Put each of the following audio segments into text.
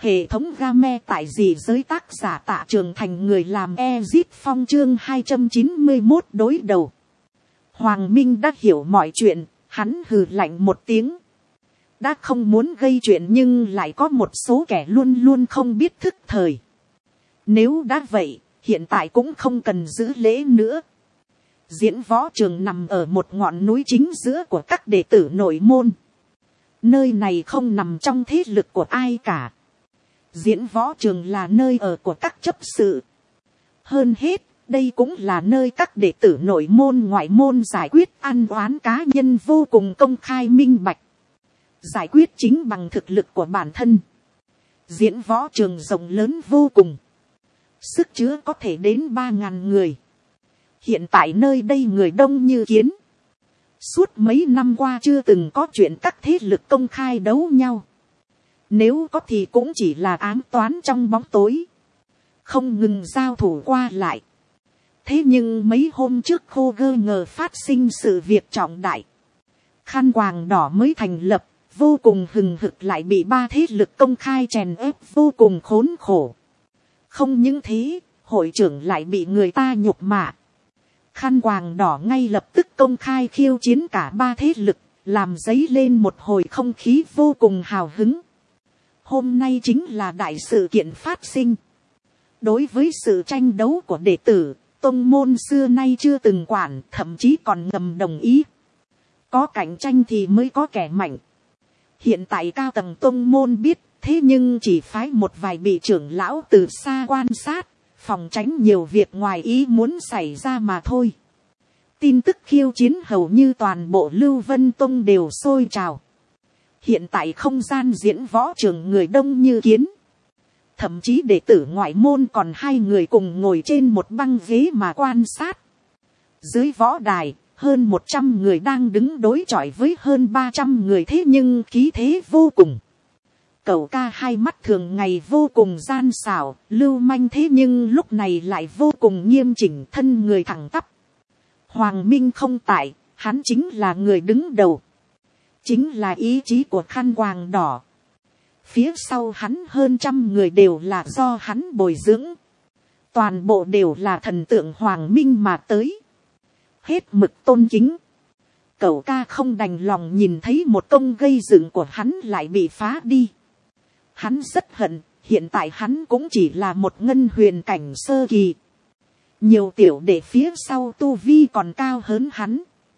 Hệ thống game tại dị giới, tác giả Tạ Trường Thành, người làm Ezip Phong, chương 291 đối đầu. Hoàng Minh đã hiểu mọi chuyện, hắn hừ lạnh một tiếng. Đã không muốn gây chuyện nhưng lại có một số kẻ luôn luôn không biết thức thời. Nếu đã vậy, hiện tại cũng không cần giữ lễ nữa. Diễn võ trường nằm ở một ngọn núi chính giữa của các đệ tử nội môn. Nơi này không nằm trong thế lực của ai cả. Diễn võ trường là nơi ở của các chấp sự. Hơn hết, đây cũng là nơi các đệ tử nội môn ngoại môn giải quyết ăn oán cá nhân vô cùng công khai minh bạch. Giải quyết chính bằng thực lực của bản thân. Diễn võ trường rộng lớn vô cùng. Sức chứa có thể đến 3.000 người. Hiện tại nơi đây người đông như kiến. Suốt mấy năm qua chưa từng có chuyện các thế lực công khai đấu nhau. Nếu có thì cũng chỉ là ám toán trong bóng tối. Không ngừng giao thủ qua lại. Thế nhưng mấy hôm trước khô gơ ngờ phát sinh sự việc trọng đại. Khăn quàng đỏ mới thành lập, vô cùng hừng hực lại bị ba thế lực công khai chèn ép vô cùng khốn khổ. Không những thế, hội trưởng lại bị người ta nhục mạ. Khăn quàng đỏ ngay lập tức công khai khiêu chiến cả ba thế lực, làm dấy lên một hồi không khí vô cùng hào hứng. Hôm nay chính là đại sự kiện phát sinh. Đối với sự tranh đấu của đệ tử, tông môn xưa nay chưa từng quản, thậm chí còn ngầm đồng ý. Có cạnh tranh thì mới có kẻ mạnh. Hiện tại cao tầng tông môn biết, thế nhưng chỉ phái một vài vị trưởng lão từ xa quan sát, phòng tránh nhiều việc ngoài ý muốn xảy ra mà thôi. Tin tức khiêu chiến hầu như toàn bộ Lưu Vân Tông đều sôi trào. Hiện tại không gian diễn võ trường người đông như kiến. Thậm chí đệ tử ngoại môn còn 2 người cùng ngồi trên một băng ghế mà quan sát. Dưới võ đài, hơn 100 người đang đứng đối chọi với hơn 300 người, thế nhưng khí thế vô cùng. Cậu ca hai mắt thường ngày vô cùng gian xảo, lưu manh, thế nhưng lúc này lại vô cùng nghiêm chỉnh, thân người thẳng tắp. Hoàng Minh không tại, hắn chính là người đứng đầu. Chính là ý chí của khăn quàng đỏ. Phía sau hắn hơn 100 người đều là do hắn bồi dưỡng. Toàn bộ đều là thần tượng Hoàng Minh mà tới. Hết mực tôn kính. Cậu ca không đành lòng nhìn thấy một công gây dựng của hắn lại bị phá đi. Hắn rất hận, hiện tại hắn cũng chỉ là một ngân huyền cảnh sơ kỳ. Nhiều tiểu đệ phía sau tu vi còn cao hơn hắn.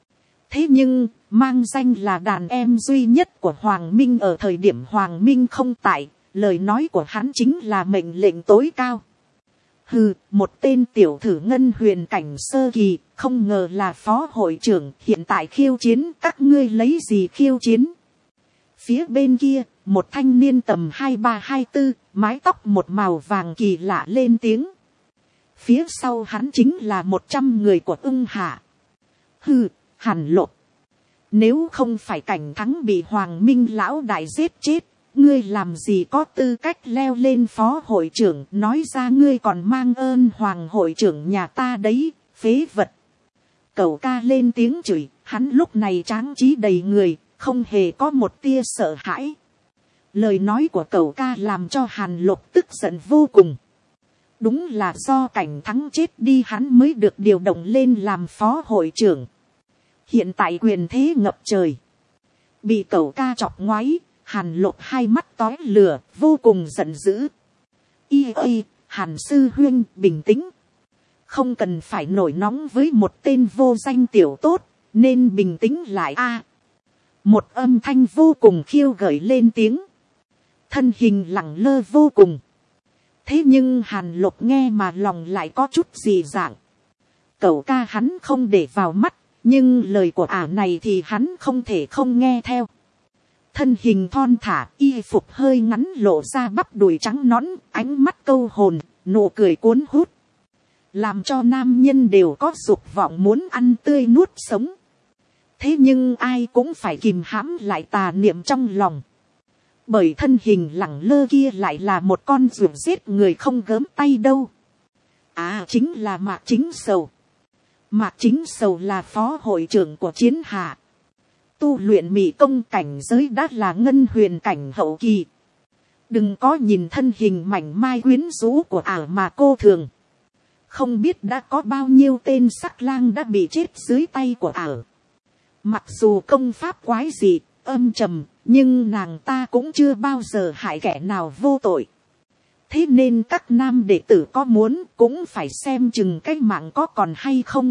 Thế nhưng, mang danh là đàn em duy nhất của Hoàng Minh ở thời điểm Hoàng Minh không tại, lời nói của hắn chính là mệnh lệnh tối cao. Hừ, một tên tiểu thử ngân huyền cảnh sơ kỳ, không ngờ là phó hội trưởng, hiện tại khiêu chiến, các ngươi lấy gì khiêu chiến? Phía bên kia, một thanh niên tầm 23-24, mái tóc một màu vàng kỳ lạ lên tiếng. Phía sau hắn chính là 100 người của Ưng Hạ. Hừ, Hàn Lột. Nếu không phải cảnh thắng bị Hoàng Minh lão đại giết chết, ngươi làm gì có tư cách leo lên phó hội trưởng, nói ra ngươi còn mang ơn Hoàng hội trưởng nhà ta đấy, phế vật. Cậu ca lên tiếng chửi, hắn lúc này tráng trí đầy người, không hề có một tia sợ hãi. Lời nói của cậu ca làm cho Hàn Lộc tức giận vô cùng. Đúng là do cảnh thắng chết đi hắn mới được điều động lên làm phó hội trưởng. Hiện tại quyền thế ngập trời. Bị cậu ca chọc ngoáy, Hàn Lộc hai mắt tóe lửa, vô cùng giận dữ. Hàn sư huynh, bình tĩnh. Không cần phải nổi nóng với một tên vô danh tiểu tốt, nên bình tĩnh lại a. Một âm thanh vô cùng khiêu gợi lên tiếng. Thân hình lẳng lơ vô cùng. Thế nhưng Hàn Lộc nghe mà lòng lại có chút dị dạng. Cậu ca hắn không để vào mắt, nhưng lời của ả này thì hắn không thể không nghe theo. Thân hình thon thả, y phục hơi ngắn lộ ra bắp đùi trắng nõn, ánh mắt câu hồn, nụ cười cuốn hút. Làm cho nam nhân đều có dục vọng muốn ăn tươi nuốt sống. Thế nhưng ai cũng phải kìm hãm lại tà niệm trong lòng. Bởi thân hình lẳng lơ kia lại là một con ruột giết người không gớm tay đâu. Chính là Mạc Chính Sầu. Mạc Chính Sầu là phó hội trưởng của Chiến Hạ. Tu luyện mị công cảnh giới đã là ngân huyền cảnh hậu kỳ. Đừng có nhìn thân hình mảnh mai quyến rũ của ả mà cô thường. Không biết đã có bao nhiêu tên sắc lang đã bị chết dưới tay của ả. Mặc dù công pháp quái dị, âm trầm, nhưng nàng ta cũng chưa bao giờ hại kẻ nào vô tội. Thế nên các nam đệ tử có muốn cũng phải xem chừng cái mạng có còn hay không.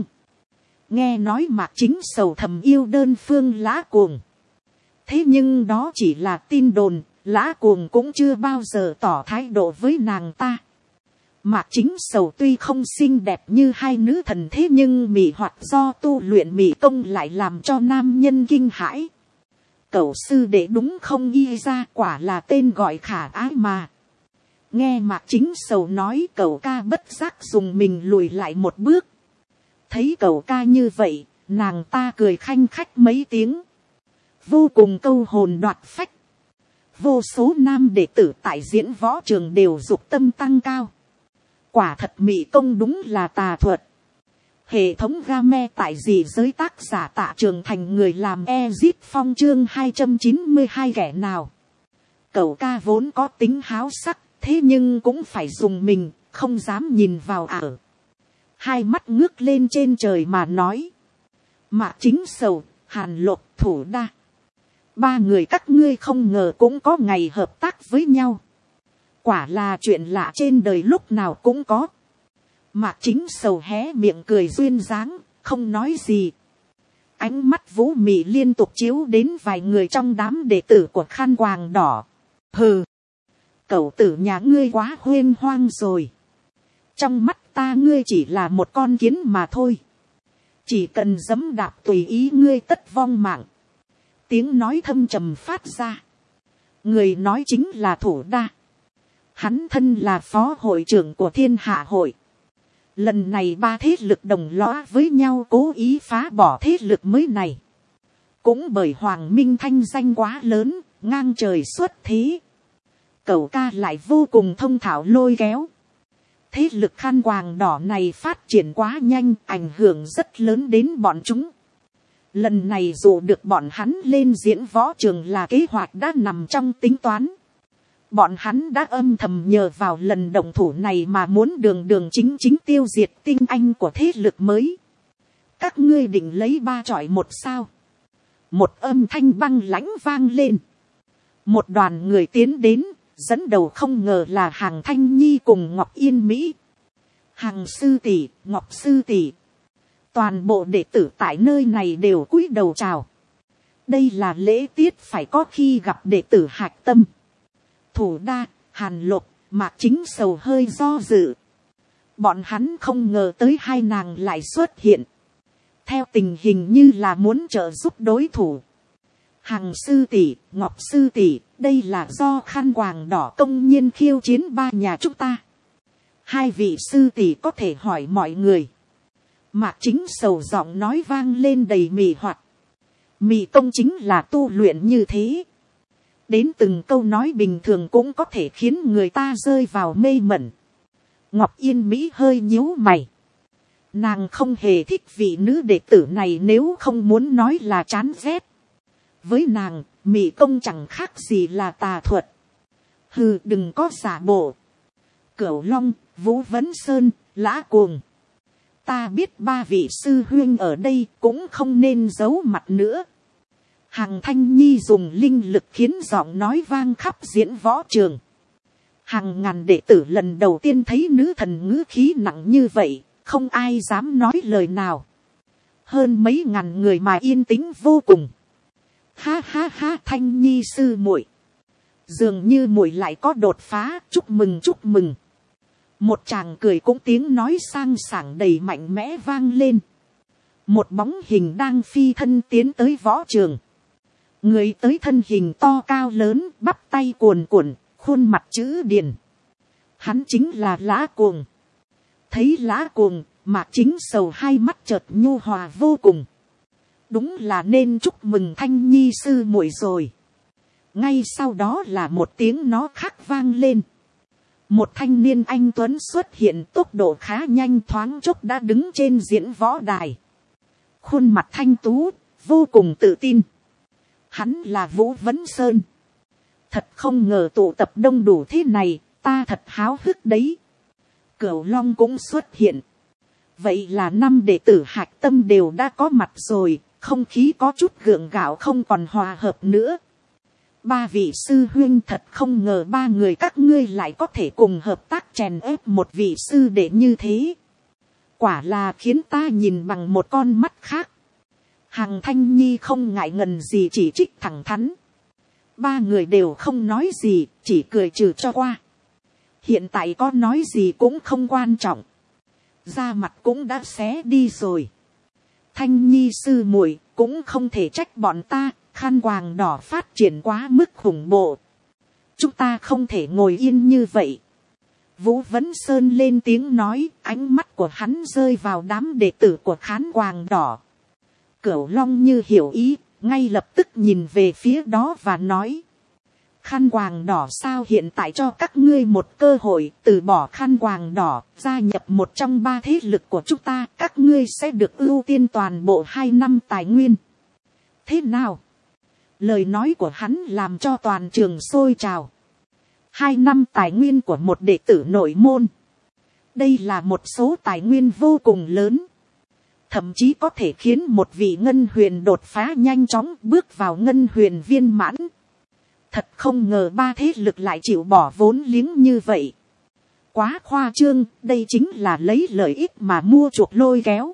Nghe nói Mạc Chính Sầu thầm yêu đơn phương Lã Cuồng. Thế nhưng đó chỉ là tin đồn, Lã Cuồng cũng chưa bao giờ tỏ thái độ với nàng ta. Mạc Chính Sầu tuy không xinh đẹp như hai nữ thần, thế nhưng mị hoặc do tu luyện mị công lại làm cho nam nhân kinh hãi. Cẩu sư đệ đúng không, y ra quả là tên gọi khả ái mà. Nghe Mạc Chính Sầu nói, cậu ca bất giác dùng mình lùi lại một bước. Thấy cậu ca như vậy, nàng ta cười khanh khách mấy tiếng, vô cùng câu hồn đoạt phách. Vô số nam đệ tử tại diễn võ trường đều dục tâm tăng cao. Quả thật mị công đúng là tà thuật. Hệ thống game tại dị giới, tác giả Tạ Trường Thành, người làm Ezit Phong, chương 292 kẻ nào. Cậu ca vốn có tính háo sắc, thế nhưng cũng phải dùng mình, không dám nhìn vào ả. Hai mắt ngước lên trên trời mà nói. Mạc Chính Sầu, Hàn Lộc, Thủ Đa. Ba người các ngươi không ngờ cũng có ngày hợp tác với nhau. Quả là chuyện lạ trên đời lúc nào cũng có. Mạc Chính Sầu hé miệng cười duyên dáng, không nói gì. Ánh mắt vũ mị liên tục chiếu đến vài người trong đám đệ tử của Khăn Quàng Đỏ. Hừ, cậu tử nhà ngươi quá huênh hoang rồi. Trong mắt ta ngươi chỉ là một con kiến mà thôi. Chỉ cần giẫm đạp tùy ý ngươi tất vong mạng. Tiếng nói thâm trầm phát ra. Người nói chính là Thủ Đa. Hắn thân là phó hội trưởng của Thiên Hạ Hội. Lần này ba thế lực đồng lõa với nhau cố ý phá bỏ thế lực mới này. Cũng bởi Hoàng Minh thanh danh quá lớn, ngang trời xuất thế. Cậu ca lại vô cùng thông thạo lôi kéo. Thế lực Khăn Quàng Đỏ này phát triển quá nhanh, ảnh hưởng rất lớn đến bọn chúng. Lần này dù được bọn hắn lên diễn võ trường là kế hoạch đã nằm trong tính toán. Bọn hắn đã âm thầm nhờ vào lần động thủ này mà muốn đường chính tiêu diệt tinh anh của thế lực mới. Các ngươi định lấy 3 chọi 1 sao? Một âm thanh băng lãnh vang lên. Một đoàn người tiến đến, dẫn đầu không ngờ là Hằng Thanh Nhi cùng Ngọc Yên Mỹ. Hằng sư tỷ, Ngọc sư tỷ. Toàn bộ đệ tử tại nơi này đều cúi đầu chào. Đây là lễ tiết phải có khi gặp đệ tử hạch tâm. Thủ Đa, Hàn Lộc, Mạc Chính Sầu hơi do dự. Bọn hắn không ngờ tới hai nàng lại xuất hiện. Theo tình hình như là muốn trợ giúp đối thủ. Hằng sư tỷ, Ngọc sư tỷ, đây là do Khăn Quàng Đỏ công nhiên khiêu chiến ba nhà chúng ta. Hai vị sư tỷ có thể hỏi mọi người. Mạc Chính Sầu giọng nói vang lên đầy mị hoặc. Mị công chính là tu luyện như thế. Đến từng câu nói bình thường cũng có thể khiến người ta rơi vào mê mẩn. Ngọc Yên Mỹ hơi nhíu mày. Nàng không hề thích vị nữ đệ tử này, nếu không muốn nói là chán ghét. Với nàng, mị công chẳng khác gì là tà thuật. Hừ, đừng có giả bộ. Cửu Long, Vũ Vấn Sơn, Lã Cuồng. Ta biết ba vị sư huynh ở đây cũng không nên giấu mặt nữa. Hằng Thanh Nhi dùng linh lực khiến giọng nói vang khắp diễn võ trường. Hàng ngàn đệ tử lần đầu tiên thấy nữ thần ngữ khí nặng như vậy, không ai dám nói lời nào. Hơn mấy ngàn người mà yên tĩnh vô cùng. Ha ha ha, Thanh Nhi sư muội, dường như muội lại có đột phá, chúc mừng chúc mừng. Một chàng cười cũng tiếng nói sang sảng đầy mạnh mẽ vang lên. Một bóng hình đang phi thân tiến tới võ trường. Người tới thân hình to cao lớn, bắp tay cuồn cuộn, khuôn mặt chữ điền. Hắn chính là Lã Cuồng. Thấy Lã Cuồng, Mạc Chính Sầu hai mắt chợt nhu hòa vô cùng. Đúng là nên chúc mừng Thanh Nhi sư muội rồi. Ngay sau đó là một tiếng nó khác vang lên. Một thanh niên anh tuấn xuất hiện, tốc độ khá nhanh, thoáng chốc đã đứng trên diễn võ đài. Khuôn mặt thanh tú, vô cùng tự tin. Hắn là Vũ Vấn Sơn. thật không ngờ tụ tập đông đủ thế này, ta thật háo hức đấy. Cửu Long cũng xuất hiện. Vậy là 5 đệ tử hạch tâm đều đã có mặt rồi, không khí có chút gượng gạo không còn hòa hợp nữa. 3 vị sư huynh, thật không ngờ 3 người các ngươi lại có thể cùng hợp tác chèn ép một vị sư đệ như thế. Quả là khiến ta nhìn bằng một con mắt khác. Hằng Thanh Nhi không ngại ngần gì chỉ trích thẳng thắn. 3 người đều không nói gì, chỉ cười trừ cho qua. Hiện tại có nói gì cũng không quan trọng. Da mặt cũng đã xé đi rồi. Thanh Nhi sư muội cũng không thể trách bọn ta, khăn quàng đỏ phát triển quá mức khủng bộ. Chúng ta không thể ngồi yên như vậy. Vũ Vấn Sơn lên tiếng nói, ánh mắt của hắn rơi vào đám đệ tử của khán quàng đỏ. Cửu Long như hiểu ý, ngay lập tức nhìn về phía đó và nói. Khăn quàng đỏ sao, hiện tại cho các ngươi một cơ hội từ bỏ khăn quàng đỏ, gia nhập một trong 3 thế lực của chúng ta, các ngươi sẽ được ưu tiên toàn bộ 2 năm tài nguyên. Thế nào? Lời nói của hắn làm cho toàn trường sôi trào. 2 năm tài nguyên của một đệ tử nội môn. Đây là một số tài nguyên vô cùng lớn. Thậm chí có thể khiến một vị ngân huyền đột phá nhanh chóng bước vào ngân huyền viên mãn. Thật không ngờ 3 thế lực lại chịu bỏ vốn liếng như vậy. Quá khoa trương, đây chính là lấy lợi ích mà mua chuộc lôi kéo.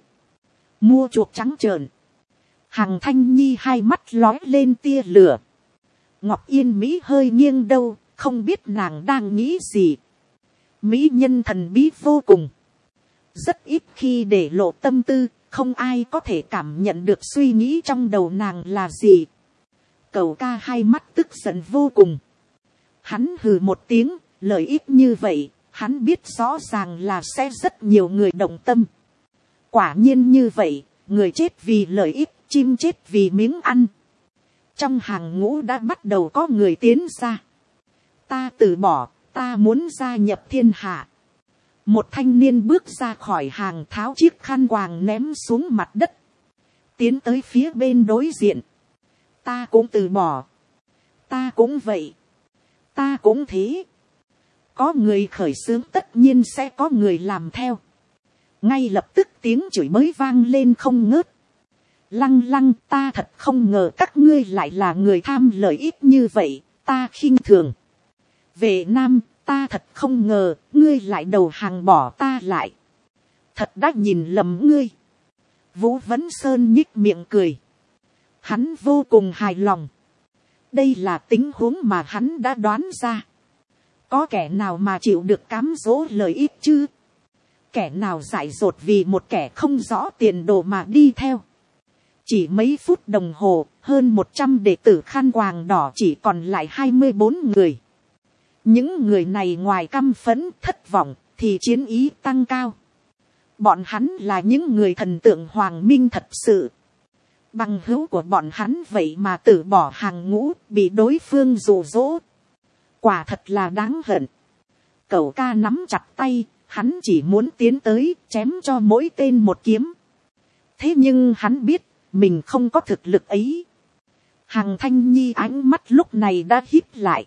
Mua chuộc trắng trợn. Hằng Thanh Nhi hai mắt lói lên tia lửa. Ngọc Yên Mỹ hơi nghiêng đầu, không biết nàng đang nghĩ gì. Mỹ nhân thần bí vô cùng. Rất ít khi để lộ tâm tư, không ai có thể cảm nhận được suy nghĩ trong đầu nàng là gì. Cẩu ca hai mắt tức giận vô cùng. Hắn hừ một tiếng, lợi ích như vậy, hắn biết rõ ràng là sẽ rất nhiều người động tâm. Quả nhiên như vậy, người chết vì lợi ích, chim chết vì miếng ăn. Trong hàng ngũ đã bắt đầu có người tiến ra. Ta từ bỏ, ta muốn gia nhập thiên hạ. Một thanh niên bước ra khỏi hàng, tháo chiếc khăn quàng ném xuống mặt đất. Tiến tới phía bên đối diện. Ta cũng từ bỏ. Ta cũng vậy. Ta cũng thế. Có người khởi xướng tất nhiên sẽ có người làm theo. Ngay lập tức tiếng chửi bới vang lên không ngớt. Lăng lăng, ta thật không ngờ các ngươi lại là người tham lợi ích như vậy, ta khinh thường. Vệ Nam, ta thật không ngờ, ngươi lại đầu hàng bỏ ta lại. Thật đã nhìn lầm ngươi. Vũ Vấn Sơn nhích miệng cười. Hắn vô cùng hài lòng. Đây là tình huống mà hắn đã đoán ra. Có kẻ nào mà chịu được cám dỗ lợi ích chứ? Kẻ nào dại dột vì một kẻ không rõ tiền đồ mà đi theo? Chỉ mấy phút đồng hồ, hơn 100 đệ tử khăn quàng đỏ chỉ còn lại 24 người. Những người này ngoài căm phẫn, thất vọng, thì chiến ý tăng cao. Bọn hắn là những người thần tượng Hoàng Minh thật sự. Bằng hữu của bọn hắn vậy mà từ bỏ hàng ngũ, bị đối phương dụ dỗ. Quả thật là đáng hận. Cẩu ca nắm chặt tay, hắn chỉ muốn tiến tới, chém cho mỗi tên một kiếm. Thế nhưng hắn biết, mình không có thực lực ấy. Hằng Thanh Nhi ánh mắt lúc này đã híp lại.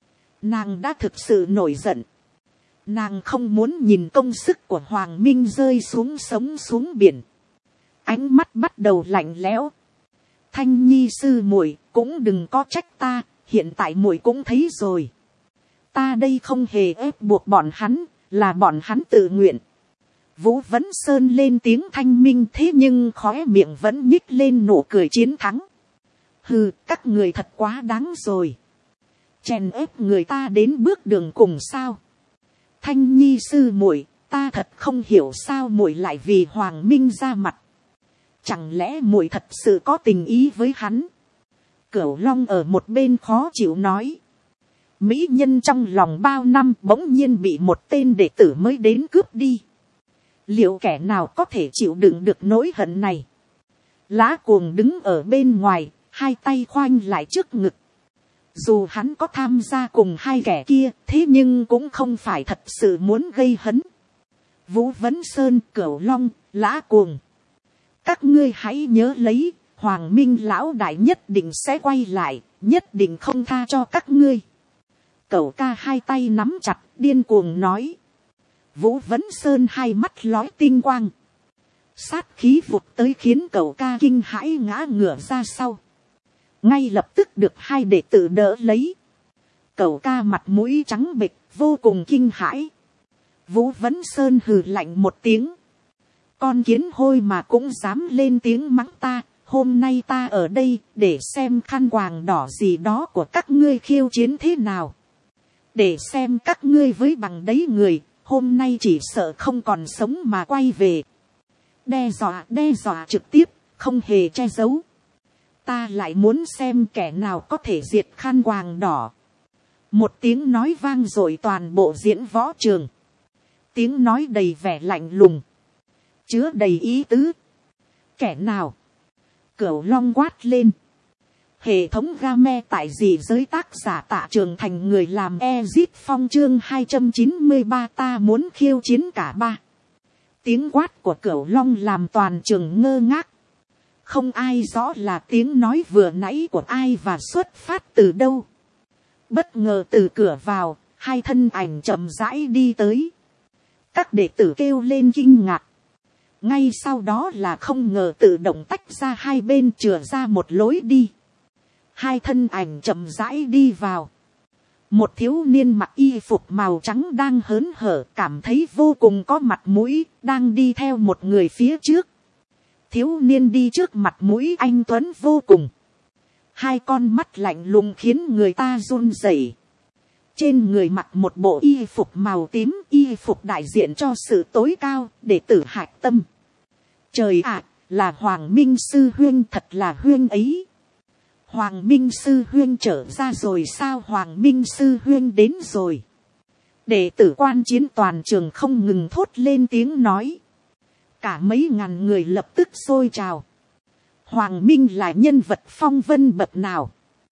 Nàng đã thực sự nổi giận. Nàng không muốn nhìn công sức của Hoàng Minh rơi xuống sống xuống biển. Ánh mắt bắt đầu lạnh lẽo. Thanh Nhi sư muội cũng đừng có trách ta, hiện tại muội cũng thấy rồi. Ta đây không hề ép buộc bọn hắn, là bọn hắn tự nguyện. Vũ Vấn Sơn lên tiếng thanh minh, thế nhưng khóe miệng vẫn nhích lên nụ cười chiến thắng. Hừ, các người thật quá đáng rồi. Chèn ép người ta đến bước đường cùng sao? Thanh Nhi sư muội, ta thật không hiểu sao muội lại vì Hoàng Minh ra mặt. Chẳng lẽ muội thật sự có tình ý với hắn? Cửu Long ở một bên khó chịu nói. Mỹ nhân trong lòng bao năm bỗng nhiên bị một tên đệ tử mới đến cướp đi. Liệu kẻ nào có thể chịu đựng được nỗi hận này? Lá Cuồng đứng ở bên ngoài, hai tay khoanh lại trước ngực. Dù hắn có tham gia cùng hai kẻ kia, thế nhưng cũng không phải thật sự muốn gây hấn. Vũ Vấn Sơn, Cửu Long, Lã Cuồng. Các ngươi hãy nhớ lấy, Hoàng Minh lão đại nhất định sẽ quay lại, nhất định không tha cho các ngươi. Cẩu ca hai tay nắm chặt, điên cuồng nói. Vũ Vấn Sơn hai mắt lói tinh quang. Sát khí vụt tới khiến Cẩu ca kinh hãi ngã ngửa ra sau. Ngay lập tức được hai đệ tử đỡ lấy. Cẩu ca mặt mũi trắng bệch, vô cùng kinh hãi. Vũ Vấn Sơn hừ lạnh một tiếng. Con kiến hôi mà cũng dám lên tiếng mắng ta. Hôm nay ta ở đây để xem khăn quàng đỏ gì đó của các ngươi khiêu chiến thế nào. Để xem các ngươi với bằng đấy người, hôm nay chỉ sợ không còn sống mà quay về. Đe dọa trực tiếp, không hề che giấu. Ta lại muốn xem kẻ nào có thể diệt khăn quàng đỏ. Một tiếng nói vang dội toàn bộ diễn võ trường. Tiếng nói đầy vẻ lạnh lùng, chứa đầy ý tứ. Kẻ nào? Cửu Long quát lên. Hệ thống game tại dị giới tác giả Tạ Trường Thành người làm Ezit Phong chương 293 ta muốn khiêu chiến cả ba. Tiếng quát của Cửu Long làm toàn trường ngơ ngác. Không ai rõ là tiếng nói vừa nãy của ai và xuất phát từ đâu. Bất ngờ từ cửa vào, hai thân ảnh chậm rãi đi tới. Các đệ tử kêu lên kinh ngạc. Ngay sau đó là không ngờ tự động tách ra hai bên, chừa ra một lối đi. Hai thân ảnh chậm rãi đi vào. Một thiếu niên mặc y phục màu trắng đang hớn hở, cảm thấy vô cùng có mặt mũi, đang đi theo một người phía trước. Thiếu niên đi trước mặt mũi anh tuấn vô cùng. Hai con mắt lạnh lùng khiến người ta run rẩy. Trên người mặc một bộ y phục màu tím, y phục đại diện cho sự tối cao, đệ tử hạch tâm. Trời ạ, là Hoàng Minh sư huynh, thật là huynh ấy. Hoàng Minh sư huynh trở ra rồi sao? Hoàng Minh sư huynh đến rồi. Đệ tử quan chiến toàn trường không ngừng thốt lên tiếng nói. Cả mấy ngàn người lập tức sôi trào. Hoàng Minh là nhân vật phong vân bậc nào?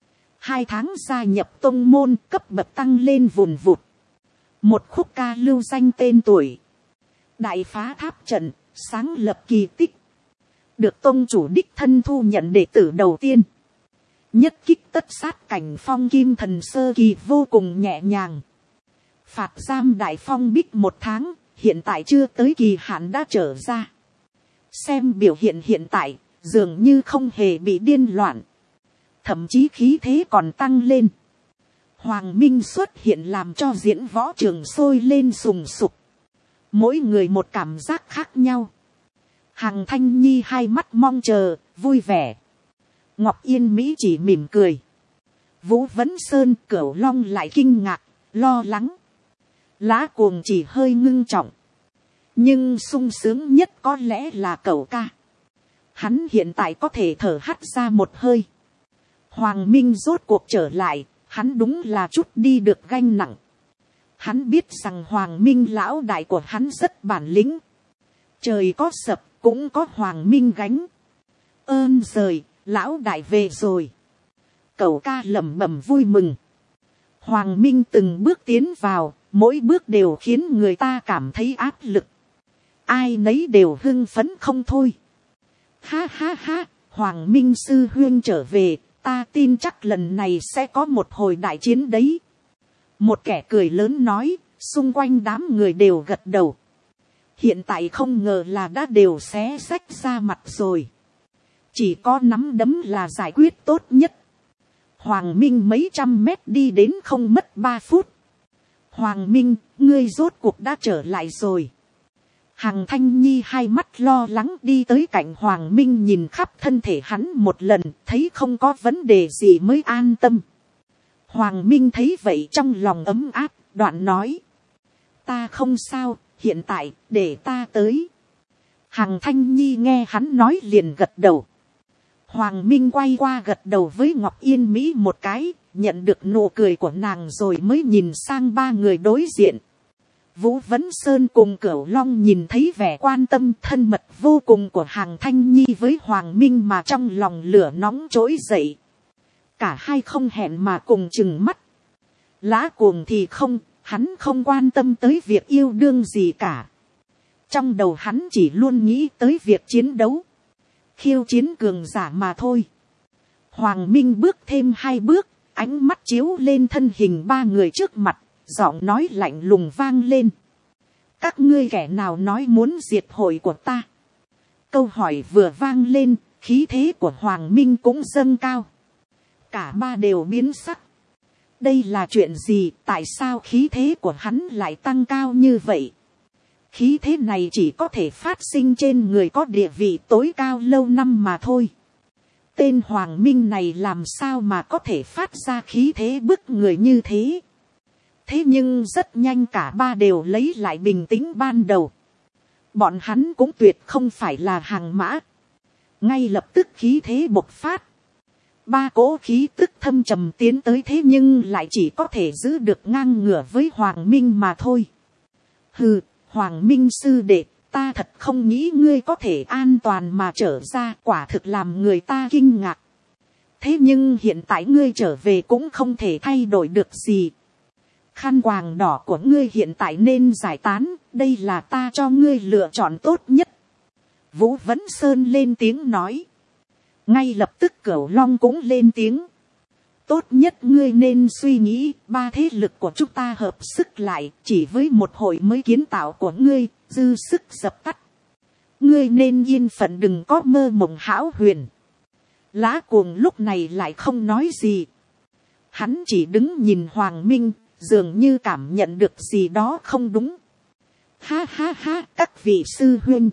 2 tháng gia nhập tông môn, cấp bậc tăng lên vùn vụt. Một khúc ca lưu danh tên tuổi. Đại phá tháp trận, sáng lập kỳ tích. Được tông chủ đích thân thu nhận đệ tử đầu tiên. Nhất kích tất sát cảnh phong kim thần sơ kỳ vô cùng nhẹ nhàng. Phạt giam đại phong bích 1 tháng, hiện tại chưa tới kỳ hạn đã trở ra. Xem biểu hiện hiện tại, dường như không hề bị điên loạn. Thậm chí khí thế còn tăng lên. Hoàng Minh xuất hiện làm cho diễn võ trường sôi lên sùng sục. Mỗi người một cảm giác khác nhau. Hằng Thanh Nhi hai mắt mong chờ, vui vẻ. Ngọc Yên Mỹ chỉ mỉm cười. Vũ Vấn Sơn, Cửu Long lại kinh ngạc, lo lắng. Lá Cuồng chỉ hơi ngưng trọng. Nhưng sung sướng nhất có lẽ là Cẩu ca. Hắn hiện tại có thể thở hắt ra một hơi. Hoàng Minh rốt cuộc trở lại, hắn đúng là chút đi được gánh nặng. Hắn biết rằng Hoàng Minh lão đại của hắn rất bản lĩnh. Trời có sập, cũng có Hoàng Minh gánh. Ơn giời, lão đại về rồi. Cẩu ca lẩm bẩm vui mừng. Hoàng Minh từng bước tiến vào, mỗi bước đều khiến người ta cảm thấy áp lực. Ai nấy đều hưng phấn không thôi. Ha ha ha, Hoàng Minh sư huynh trở về, ta tin chắc lần này sẽ có một hồi đại chiến đấy. Một kẻ cười lớn nói, xung quanh đám người đều gật đầu. Hiện tại không ngờ là đã đều xé rách ra mặt rồi. Chỉ có nắm đấm là giải quyết tốt nhất. Hoàng Minh mấy trăm mét đi đến không mất 3 phút. Hoàng Minh, ngươi rốt cuộc đã trở lại rồi. Hằng Thanh Nhi hai mắt lo lắng đi tới cạnh Hoàng Minh, nhìn khắp thân thể hắn một lần, thấy không có vấn đề gì mới an tâm. Hoàng Minh thấy vậy trong lòng ấm áp, đoạn nói. Ta không sao, hiện tại, để ta tới. Hằng Thanh Nhi nghe hắn nói liền gật đầu. Hoàng Minh quay qua gật đầu với Ngọc Yên Mỹ một cái, nhận được nụ cười của nàng rồi mới nhìn sang 3 người đối diện. Vũ Vấn Sơn cùng Cửu Long nhìn thấy vẻ quan tâm thân mật vô cùng của Hằng Thanh Nhi với Hoàng Minh mà trong lòng lửa nóng trỗi dậy. Cả hai không hẹn mà cùng chừng mắt. Lá Cuồng thì không, hắn không quan tâm tới việc yêu đương gì cả. Trong đầu hắn chỉ luôn nghĩ tới việc chiến đấu. Khiêu chiến cường giả mà thôi. Hoàng Minh bước thêm 2 bước, Ánh mắt chiếu lên thân hình ba người trước mặt, giọng nói lạnh lùng vang lên. Các ngươi kẻ nào nói muốn diệt hội của ta? Câu hỏi vừa vang lên, khí thế của Hoàng Minh cũng dâng cao. Cả ba đều biến sắc. Đây là chuyện gì? Tại sao khí thế của hắn lại tăng cao như vậy? Khí thế này chỉ có thể phát sinh trên người có địa vị tối cao lâu năm mà thôi. Tên Hoàng Minh này làm sao mà có thể phát ra khí thế bức người như thế? Thế nhưng rất nhanh cả ba đều lấy lại bình tĩnh ban đầu. Bọn hắn cũng tuyệt không phải là hàng mã. Ngay lập tức khí thế bộc phát. Ba cỗ khí tức thâm trầm tiến tới, thế nhưng lại chỉ có thể giữ được ngang ngửa với Hoàng Minh mà thôi. Hừ, Hoàng Minh sư đệ, ta thật không nghĩ ngươi có thể an toàn mà trở ra, quả thực làm người ta kinh ngạc. Thế nhưng hiện tại ngươi trở về cũng không thể thay đổi được gì. Khăn quàng đỏ của ngươi hiện tại nên giải tán, đây là ta cho ngươi lựa chọn tốt nhất. Vũ Vấn Sơn lên tiếng nói. Ngay lập tức Cửu Long cũng lên tiếng. Tốt nhất ngươi nên suy nghĩ, ba thế lực của chúng ta hợp sức lại, chỉ với một hội mới kiến tạo của ngươi, dư sức dập tắt. Ngươi nên yên phận, đừng có mơ mộng hão huyền. Lá Cuồng lúc này lại không nói gì. Hắn chỉ đứng nhìn Hoàng Minh, dường như cảm nhận được gì đó không đúng. Ha ha ha, các vị sư huynh.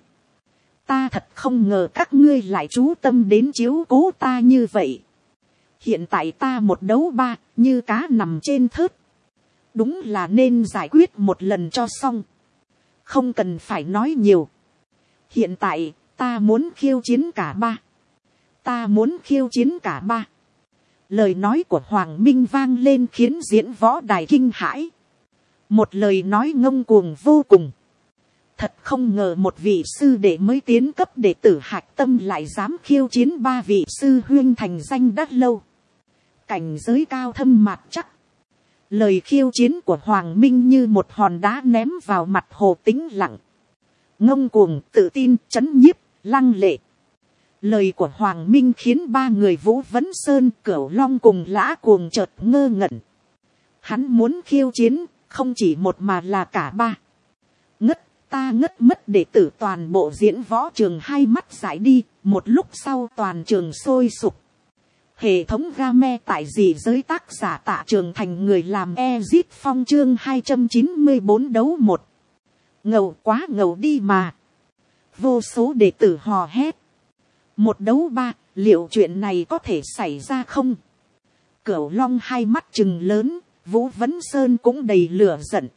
Ta thật không ngờ các ngươi lại chú tâm đến chiếu cố ta như vậy. Hiện tại ta một đấu ba, như cá nằm trên thớt. Đúng là nên giải quyết một lần cho xong. Không cần phải nói nhiều. Hiện tại, ta muốn khiêu chiến cả ba. Ta muốn khiêu chiến cả ba. Lời nói của Hoàng Minh vang lên khiến diễn võ đài kinh hãi. Một lời nói ngông cuồng vô cùng. Thật không ngờ một vị sư đệ mới tiến cấp đệ tử Hạch Tâm lại dám khiêu chiến ba vị sư huynh thành danh đã lâu. Cảnh giới cao thâm mạt chắc. Lời khiêu chiến của Hoàng Minh như một hòn đá ném vào mặt Hồ Tĩnh lặng. Ngông cuồng, tự tin, chấn nhiếp, lăng lệ. Lời của Hoàng Minh khiến ba người Vũ Vấn Sơn, Cửu Long cùng Lã Cuồng chợt ngơ ngẩn. Hắn muốn khiêu chiến, không chỉ một mà là cả ba. Ta ngất mất đệ tử toàn bộ diễn võ trường hai mắt giải đi, một lúc sau toàn trường sôi sục. Hệ thống game tại dị giới tác giả Tạ Trường Thành, người làm Ezit Phong, chương 294 đấu một. Ngầu quá ngầu đi mà. Vô số đệ tử hò hét. Một đấu ba, liệu chuyện này có thể xảy ra không? Cửu Long hai mắt trừng lớn, Vũ Vấn Sơn cũng đầy lửa giận.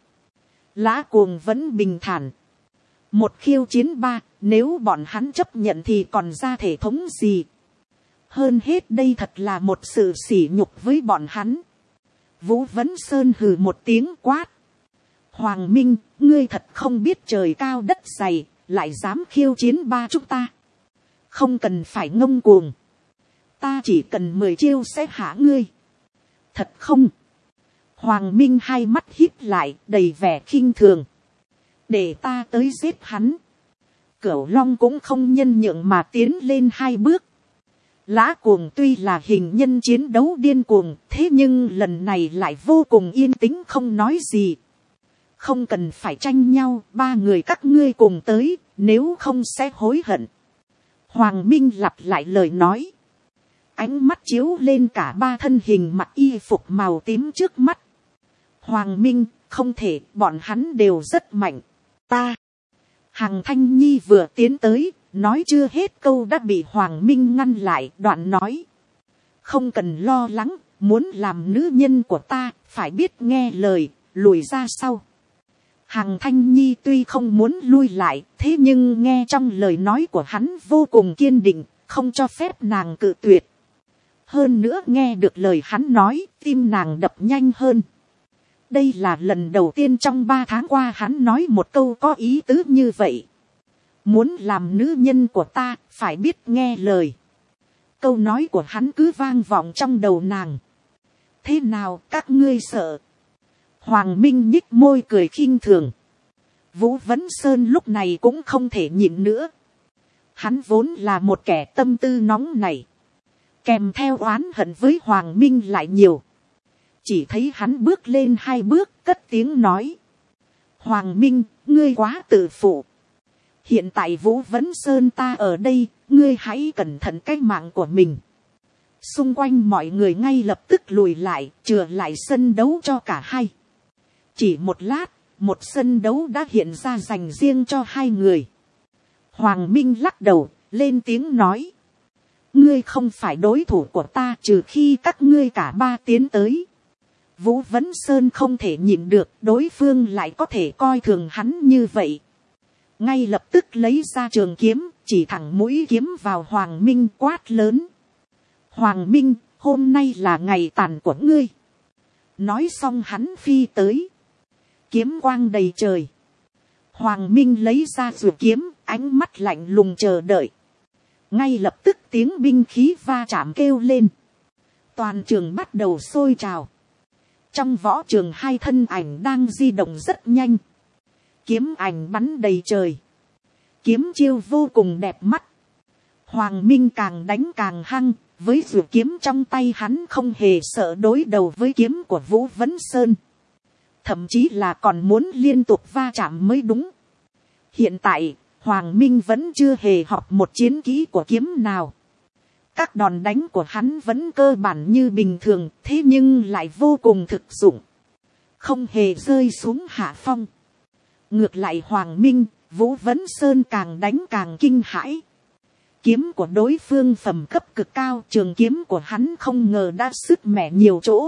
Lã Cuồng vẫn bình thản. Một khiêu chiến ba, nếu bọn hắn chấp nhận thì còn ra thể thống gì? Hơn hết đây thật là một sự sỉ nhục với bọn hắn. Vũ Vấn Sơn hừ một tiếng quát. Hoàng Minh, ngươi thật không biết trời cao đất dày, lại dám khiêu chiến ba chúng ta. Không cần phải ngông cuồng. Ta chỉ cần 10 chiêu sẽ hạ ngươi. Thật không? Hoàng Minh hai mắt híp lại, đầy vẻ khinh thường. Để ta tới giết hắn. Cửu Long cũng không nhân nhượng mà tiến lên hai bước. Lã Cuồng tuy là hình nhân chiến đấu điên cuồng, thế nhưng lần này lại vô cùng yên tĩnh không nói gì. Không cần phải tranh nhau, ba người các ngươi cùng tới, nếu không sẽ hối hận. Hoàng Minh lặp lại lời nói. Ánh mắt chiếu lên cả ba thân hình mặc y phục màu tím trước mắt. Hoàng Minh, không thể, bọn hắn đều rất mạnh. Ta. Hằng Thanh Nhi vừa tiến tới, nói chưa hết câu đã bị Hoàng Minh ngăn lại, đoạn nói. Không cần lo lắng, muốn làm nữ nhân của ta, phải biết nghe lời, lùi ra sau. Hằng Thanh Nhi tuy không muốn lui lại, thế nhưng nghe trong lời nói của hắn vô cùng kiên định, không cho phép nàng cự tuyệt. Hơn nữa nghe được lời hắn nói, tim nàng đập nhanh hơn. Đây là lần đầu tiên trong 3 tháng qua hắn nói một câu có ý tứ như vậy. Muốn làm nữ nhân của ta, phải biết nghe lời. Câu nói của hắn cứ vang vọng trong đầu nàng. Thế nào các ngươi sợ? Hoàng Minh nhích môi cười khinh thường. Vũ Vấn Sơn lúc này cũng không thể nhịn nữa. Hắn vốn là một kẻ tâm tư nóng nảy. Kèm theo oán hận với Hoàng Minh lại nhiều. chỉ thấy hắn bước lên 2 bước, cất tiếng nói. Hoàng Minh, ngươi quá tự phụ. Hiện tại Vũ Vấn Sơn ta ở đây, ngươi hãy cẩn thận cái mạng của mình. Xung quanh mọi người ngay lập tức lùi lại, chừa lại sân đấu cho cả hai. Chỉ một lát, một sân đấu đã hiện ra dành riêng cho 2 người. Hoàng Minh lắc đầu, lên tiếng nói. Ngươi không phải đối thủ của ta trừ khi các ngươi cả 3 tiến tới. Vũ Vấn Sơn không thể nhịn được, đối phương lại có thể coi thường hắn như vậy. Ngay lập tức lấy ra trường kiếm, chỉ thẳng mũi kiếm vào Hoàng Minh, quát lớn. Hoàng Minh, hôm nay là ngày tàn của ngươi. Nói xong hắn phi tới. Kiếm quang đầy trời. Hoàng Minh lấy ra dùi kiếm, ánh mắt lạnh lùng chờ đợi. Ngay lập tức tiếng binh khí va chạm kêu lên. Toàn trường bắt đầu sôi trào. Trong võ trường 2 thân ảnh đang di động rất nhanh. Kiếm ảnh bắn đầy trời. Kiếm chiêu vô cùng đẹp mắt. Hoàng Minh càng đánh càng hăng. Với dùi kiếm trong tay hắn không hề sợ đối đầu với kiếm của Vũ Vấn Sơn. Thậm chí là còn muốn liên tục va chạm mới đúng. Hiện tại, Hoàng Minh vẫn chưa hề học một chiến kỹ của kiếm nào. Các đòn đánh của hắn vẫn cơ bản như bình thường, thế nhưng lại vô cùng thực dụng. Không hề rơi xuống hạ phong. Ngược lại Hoàng Minh, Vũ Vấn Sơn càng đánh càng kinh hãi. Kiếm của đối phương phẩm cấp cực cao, trường kiếm của hắn không ngờ đã sức mẻ nhiều chỗ.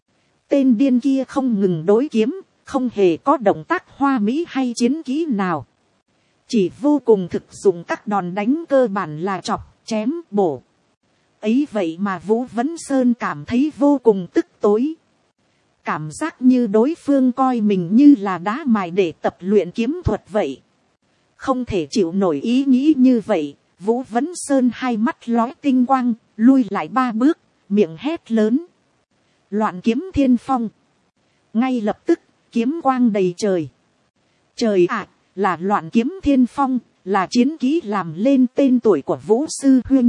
Tên điên kia không ngừng đối kiếm, không hề có động tác hoa mỹ hay chiến kỹ nào. Chỉ vô cùng thực dụng các đòn đánh cơ bản là chọc, chém, bổ. Ấy vậy mà Vũ Vấn Sơn cảm thấy vô cùng tức tối. Cảm giác như đối phương coi mình như là đá mài để tập luyện kiếm thuật vậy. Không thể chịu nổi ý nghĩ như vậy. Vũ Vấn Sơn 2 mắt lóe tinh quang, lui lại 3 bước, miệng hét lớn. Loạn kiếm thiên phong. Ngay lập tức, kiếm quang đầy trời. Trời ạ, là loạn kiếm thiên phong, là chiến kỹ làm lên tên tuổi của Vũ Sư Huynh.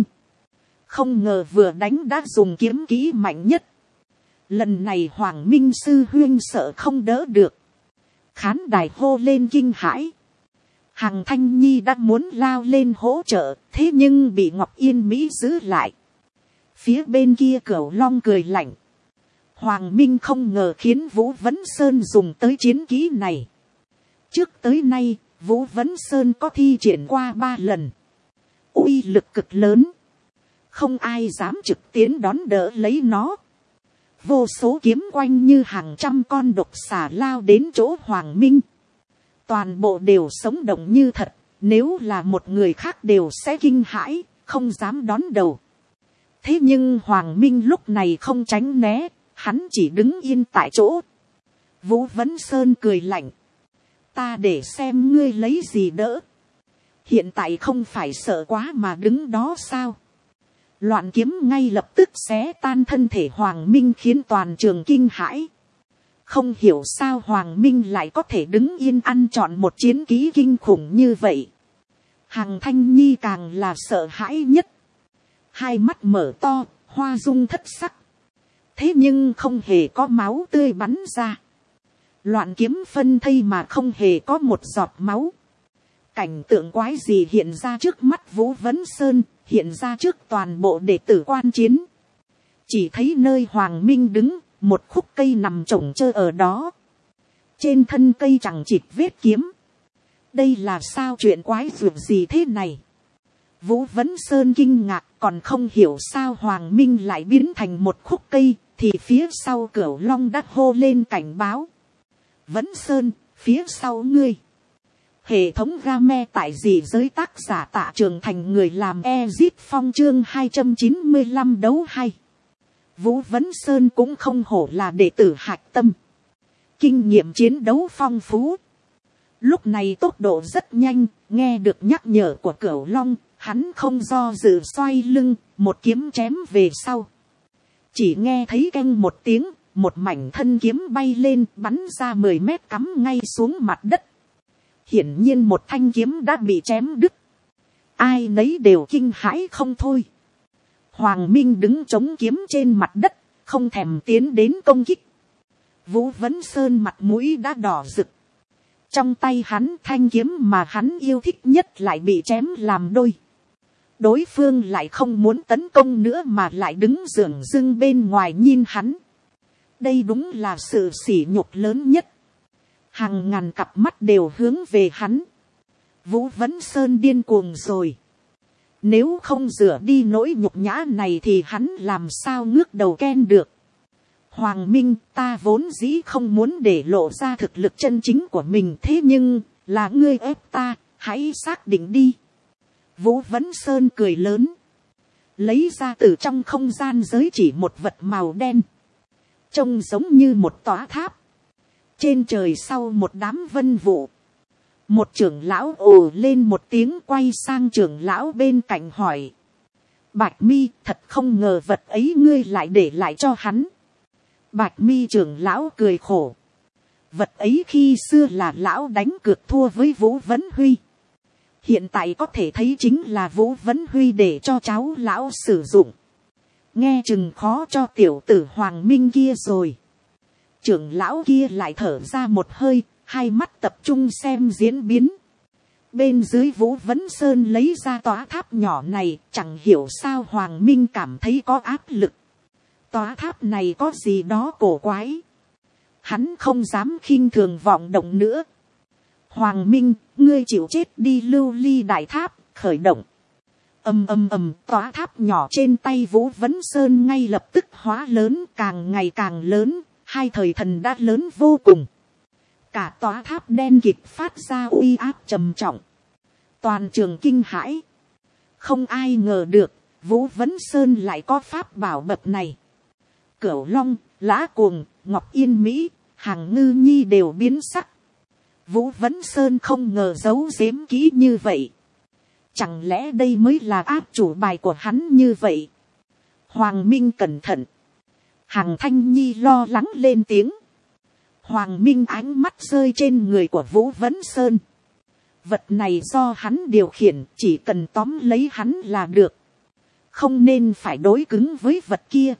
Không ngờ vừa đánh đã dùng kiếm kỹ mạnh nhất. Lần này Hoàng Minh Sư Huynh sợ không đỡ được. Khán đài hô lên kinh hãi. Hằng Thanh Nhi đã muốn lao lên hỗ trợ, thế nhưng bị Ngọc Yên Mỹ giữ lại. Phía bên kia Cửu Long cười lạnh. Hoàng Minh không ngờ khiến Vũ Vấn Sơn dùng tới chiến kỹ này. Trước tới nay, Vũ Vấn Sơn có thi triển qua 3 lần. Uy lực cực lớn. Không ai dám trực tiến đón đỡ lấy nó. Vô số kiếm quanh như hàng trăm con độc xà lao đến chỗ Hoàng Minh. Toàn bộ đều sống động như thật, nếu là một người khác đều sẽ kinh hãi, không dám đón đầu. Thế nhưng Hoàng Minh lúc này không tránh né, hắn chỉ đứng yên tại chỗ. Vũ Vấn Sơn cười lạnh. Ta để xem ngươi lấy gì đỡ. Hiện tại không phải sợ quá mà đứng đó sao. Loạn kiếm ngay lập tức xé tan thân thể Hoàng Minh khiến toàn trường kinh hãi. Không hiểu sao Hoàng Minh lại có thể đứng yên ăn chọn một chiến kỹ kinh khủng như vậy. Hằng Thanh Nhi càng là sợ hãi nhất. 2 mắt mở to, hoa dung thất sắc. Thế nhưng không hề có máu tươi bắn ra. Loạn kiếm phân thây mà không hề có một giọt máu. Cảnh tượng quái gì hiện ra trước mắt Vũ Vấn Sơn, hiện ra trước toàn bộ đệ tử quan chiến. Chỉ thấy nơi Hoàng Minh đứng, một khúc cây nằm chồng chơ ở đó. Trên thân cây chẳng chịt vết kiếm. Đây là sao chuyện quái dường gì thế này? Vũ Vấn Sơn kinh ngạc, còn không hiểu sao Hoàng Minh lại biến thành một khúc cây, thì phía sau Cửu Long đã hô lên cảnh báo. Vấn Sơn, phía sau ngươi. Hệ thống game tại gì giới tác giả Tạ Trường Thành người làm Ezit Phong chương 295 đấu hay. Vũ Vấn Sơn cũng không hổ là đệ tử hạch tâm. Kinh nghiệm chiến đấu phong phú. Lúc này tốc độ rất nhanh, nghe được nhắc nhở của Cửu Long, hắn không do dự xoay lưng, một kiếm chém về sau. Chỉ nghe thấy canh một tiếng, một mảnh thân kiếm bay lên bắn ra 10 mét cắm ngay xuống mặt đất. Hiển nhiên một thanh kiếm đã bị chém đứt. Ai nấy đều kinh hãi không thôi. Hoàng Minh đứng chống kiếm trên mặt đất, không thèm tiến đến công kích. Vũ Vấn Sơn mặt mũi đã đỏ rực. Trong tay hắn thanh kiếm mà hắn yêu thích nhất lại bị chém làm đôi. Đối phương lại không muốn tấn công nữa mà lại đứng dửng dưng bên ngoài nhìn hắn. Đây đúng là sự sỉ nhục lớn nhất. Hàng ngàn cặp mắt đều hướng về hắn. Vũ Vấn Sơn điên cuồng rồi. Nếu không rửa đi nỗi nhục nhã này thì hắn làm sao ngước đầu ken được. Hoàng Minh, ta vốn dĩ không muốn để lộ ra thực lực chân chính của mình, thế nhưng là ngươi ép ta, hãy xác định đi. Vũ Vấn Sơn cười lớn. Lấy ra từ trong không gian giới chỉ một vật màu đen. Trông giống như một tòa tháp. Trên trời sau một đám vân vụ. Một trưởng lão ồ lên một tiếng, quay sang trưởng lão bên cạnh hỏi. Bạch Mi, thật không ngờ vật ấy ngươi lại để lại cho hắn. Bạch Mi trưởng lão cười khổ. Vật ấy khi xưa là lão đánh cược thua với Vũ Vấn Huy. Hiện tại có thể thấy chính là Vũ Vấn Huy để cho cháu lão sử dụng. Nghe chừng khó cho tiểu tử Hoàng Minh kia rồi. Trưởng lão kia lại thở ra một hơi, hai mắt tập trung xem diễn biến. Bên dưới Vũ Vấn Sơn lấy ra tòa tháp nhỏ này, chẳng hiểu sao Hoàng Minh cảm thấy có áp lực. Tòa tháp này có gì đó cổ quái. Hắn không dám khinh thường vọng động nữa. Hoàng Minh, ngươi chịu chết đi. Lưu Ly đại tháp, khởi động. Ầm ầm ầm, tòa tháp nhỏ trên tay Vũ Vấn Sơn ngay lập tức hóa lớn, càng ngày càng lớn, hai thời thần đã lớn vô cùng. Cả tòa tháp đen kịt phát ra uy áp trầm trọng. Toàn trường kinh hãi. Không ai ngờ được, Vũ Vấn Sơn lại có pháp bảo bậc này. Cửu Long, Lã Cuồng, Ngọc Yên Mỹ, Hàng Ngư Nhi đều biến sắc. Vũ Vấn Sơn không ngờ giấu giếm kỹ như vậy. Chẳng lẽ đây mới là áp chủ bài của hắn như vậy? Hoàng Minh cẩn thận. Hàng Thanh Nhi lo lắng lên tiếng. Hoàng Minh ánh mắt rơi trên người của Vũ Vấn Sơn. Vật này do hắn điều khiển, chỉ cần tóm lấy hắn là được. Không nên phải đối cứng với vật kia.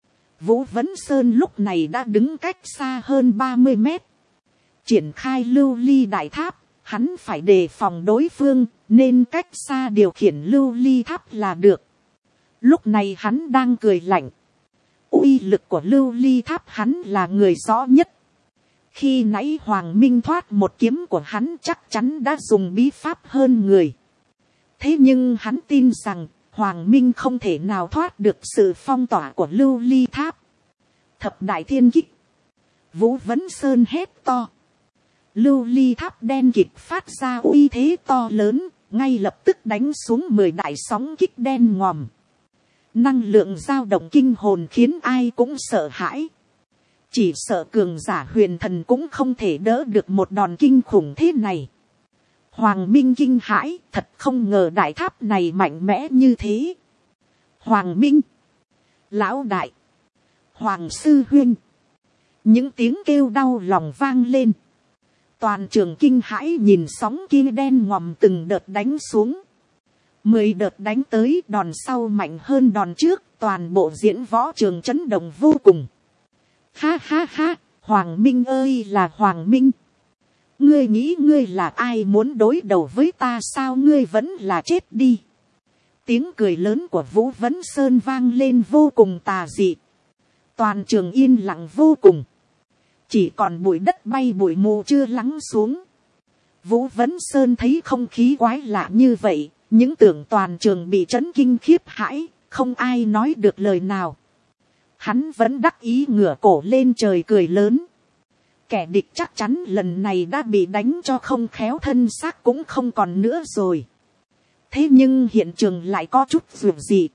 Vũ Vấn Sơn lúc này đã đứng cách xa hơn 30 mét. Triển khai Lưu Ly đại tháp, hắn phải đề phòng đối phương, nên cách xa điều khiển Lưu Ly tháp là được. Lúc này hắn đang cười lạnh. Uy lực của Lưu Ly tháp hắn là người rõ nhất. Khi nãy Hoàng Minh thoát một kiếm của hắn chắc chắn đã dùng bí pháp hơn người. Thế nhưng hắn tin rằng Hoàng Minh không thể nào thoát được sự phong tỏa của Lưu Ly tháp. Thập đại thiên kích. Vũ Vấn Sơn hét to. Lưu Ly tháp đen kịt phát ra uy thế to lớn, ngay lập tức đánh xuống 10 đại sóng kích đen ngòm. Năng lượng dao động kinh hồn khiến ai cũng sợ hãi. Chỉ sợ cường giả huyền thần cũng không thể đỡ được một đòn kinh khủng thế này. Hoàng Minh kinh hãi, thật không ngờ đại tháp này mạnh mẽ như thế. Hoàng Minh, Lão Đại, Hoàng Sư Huynh. Những tiếng kêu đau lòng vang lên. Toàn trường kinh hãi nhìn sóng kia đen ngòm từng đợt đánh xuống. 10 đợt đánh tới, đòn sau mạnh hơn đòn trước, toàn bộ diễn võ trường chấn động vô cùng. Ha ha ha, Hoàng Minh ơi là Hoàng Minh. Ngươi nghĩ ngươi là ai muốn đối đầu với ta sao, ngươi vẫn là chết đi. Tiếng cười lớn của Vũ Vấn Sơn vang lên vô cùng tà dị. Toàn trường yên lặng vô cùng. Chỉ còn bụi đất bay bụi mù chưa lắng xuống. Vũ Vấn Sơn thấy không khí quái lạ như vậy, những tưởng toàn trường bị chấn kinh khiếp hãi, không ai nói được lời nào. Hắn vẫn đắc ý ngửa cổ lên trời cười lớn. Kẻ địch chắc chắn lần này đã bị đánh cho không khéo, thân xác cũng không còn nữa rồi. Thế nhưng hiện trường lại có chút dường gì.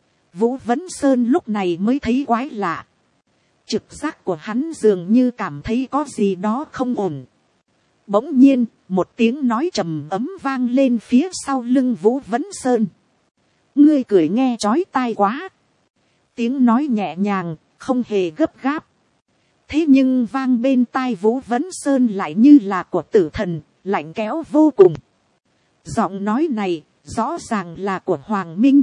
Vũ Vấn Sơn lúc này mới thấy quái lạ. Trực giác của hắn dường như cảm thấy có gì đó không ổn. Bỗng nhiên, một tiếng nói trầm ấm vang lên phía sau lưng Vũ Vấn Sơn. Ngươi cười nghe chói tai quá. Tiếng nói nhẹ nhàng, không hề gấp gáp. Thế nhưng vang bên tai Vũ Vấn Sơn lại như là của tử thần, lạnh kéo vô cùng. Giọng nói này, rõ ràng là của Hoàng Minh.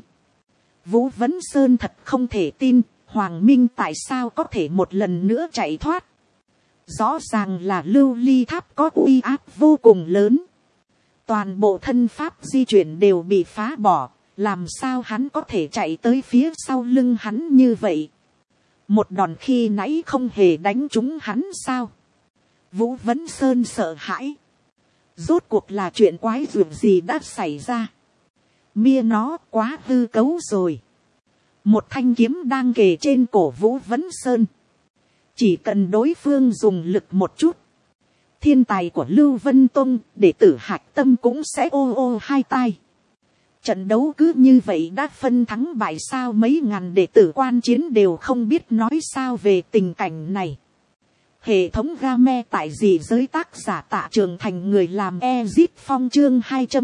Vũ Vấn Sơn thật không thể tin, Hoàng Minh tại sao có thể một lần nữa chạy thoát. Rõ ràng là lưu ly tháp có uy áp vô cùng lớn. Toàn bộ thân pháp di chuyển đều bị phá bỏ. Làm sao hắn có thể chạy tới phía sau lưng hắn như vậy? Một đòn khi nãy không hề đánh trúng hắn sao? Vũ Vấn Sơn sợ hãi. Rốt cuộc là chuyện quái dường gì đã xảy ra? Mia nó quá hư cấu rồi. Một thanh kiếm đang kề trên cổ Vũ Vấn Sơn. Chỉ cần đối phương dùng lực một chút, thiên tài của Lưu Vân Tông, đệ tử Hạch Tâm cũng sẽ ô ô hai tai. Trận đấu cứ như vậy đã phân thắng bại sao? Mấy ngàn đệ tử quan chiến đều không biết nói sao về tình cảnh này. Hệ thống game tại dị giới, tác giả Tạ Trường Thành, người làm Ezit Phong, chương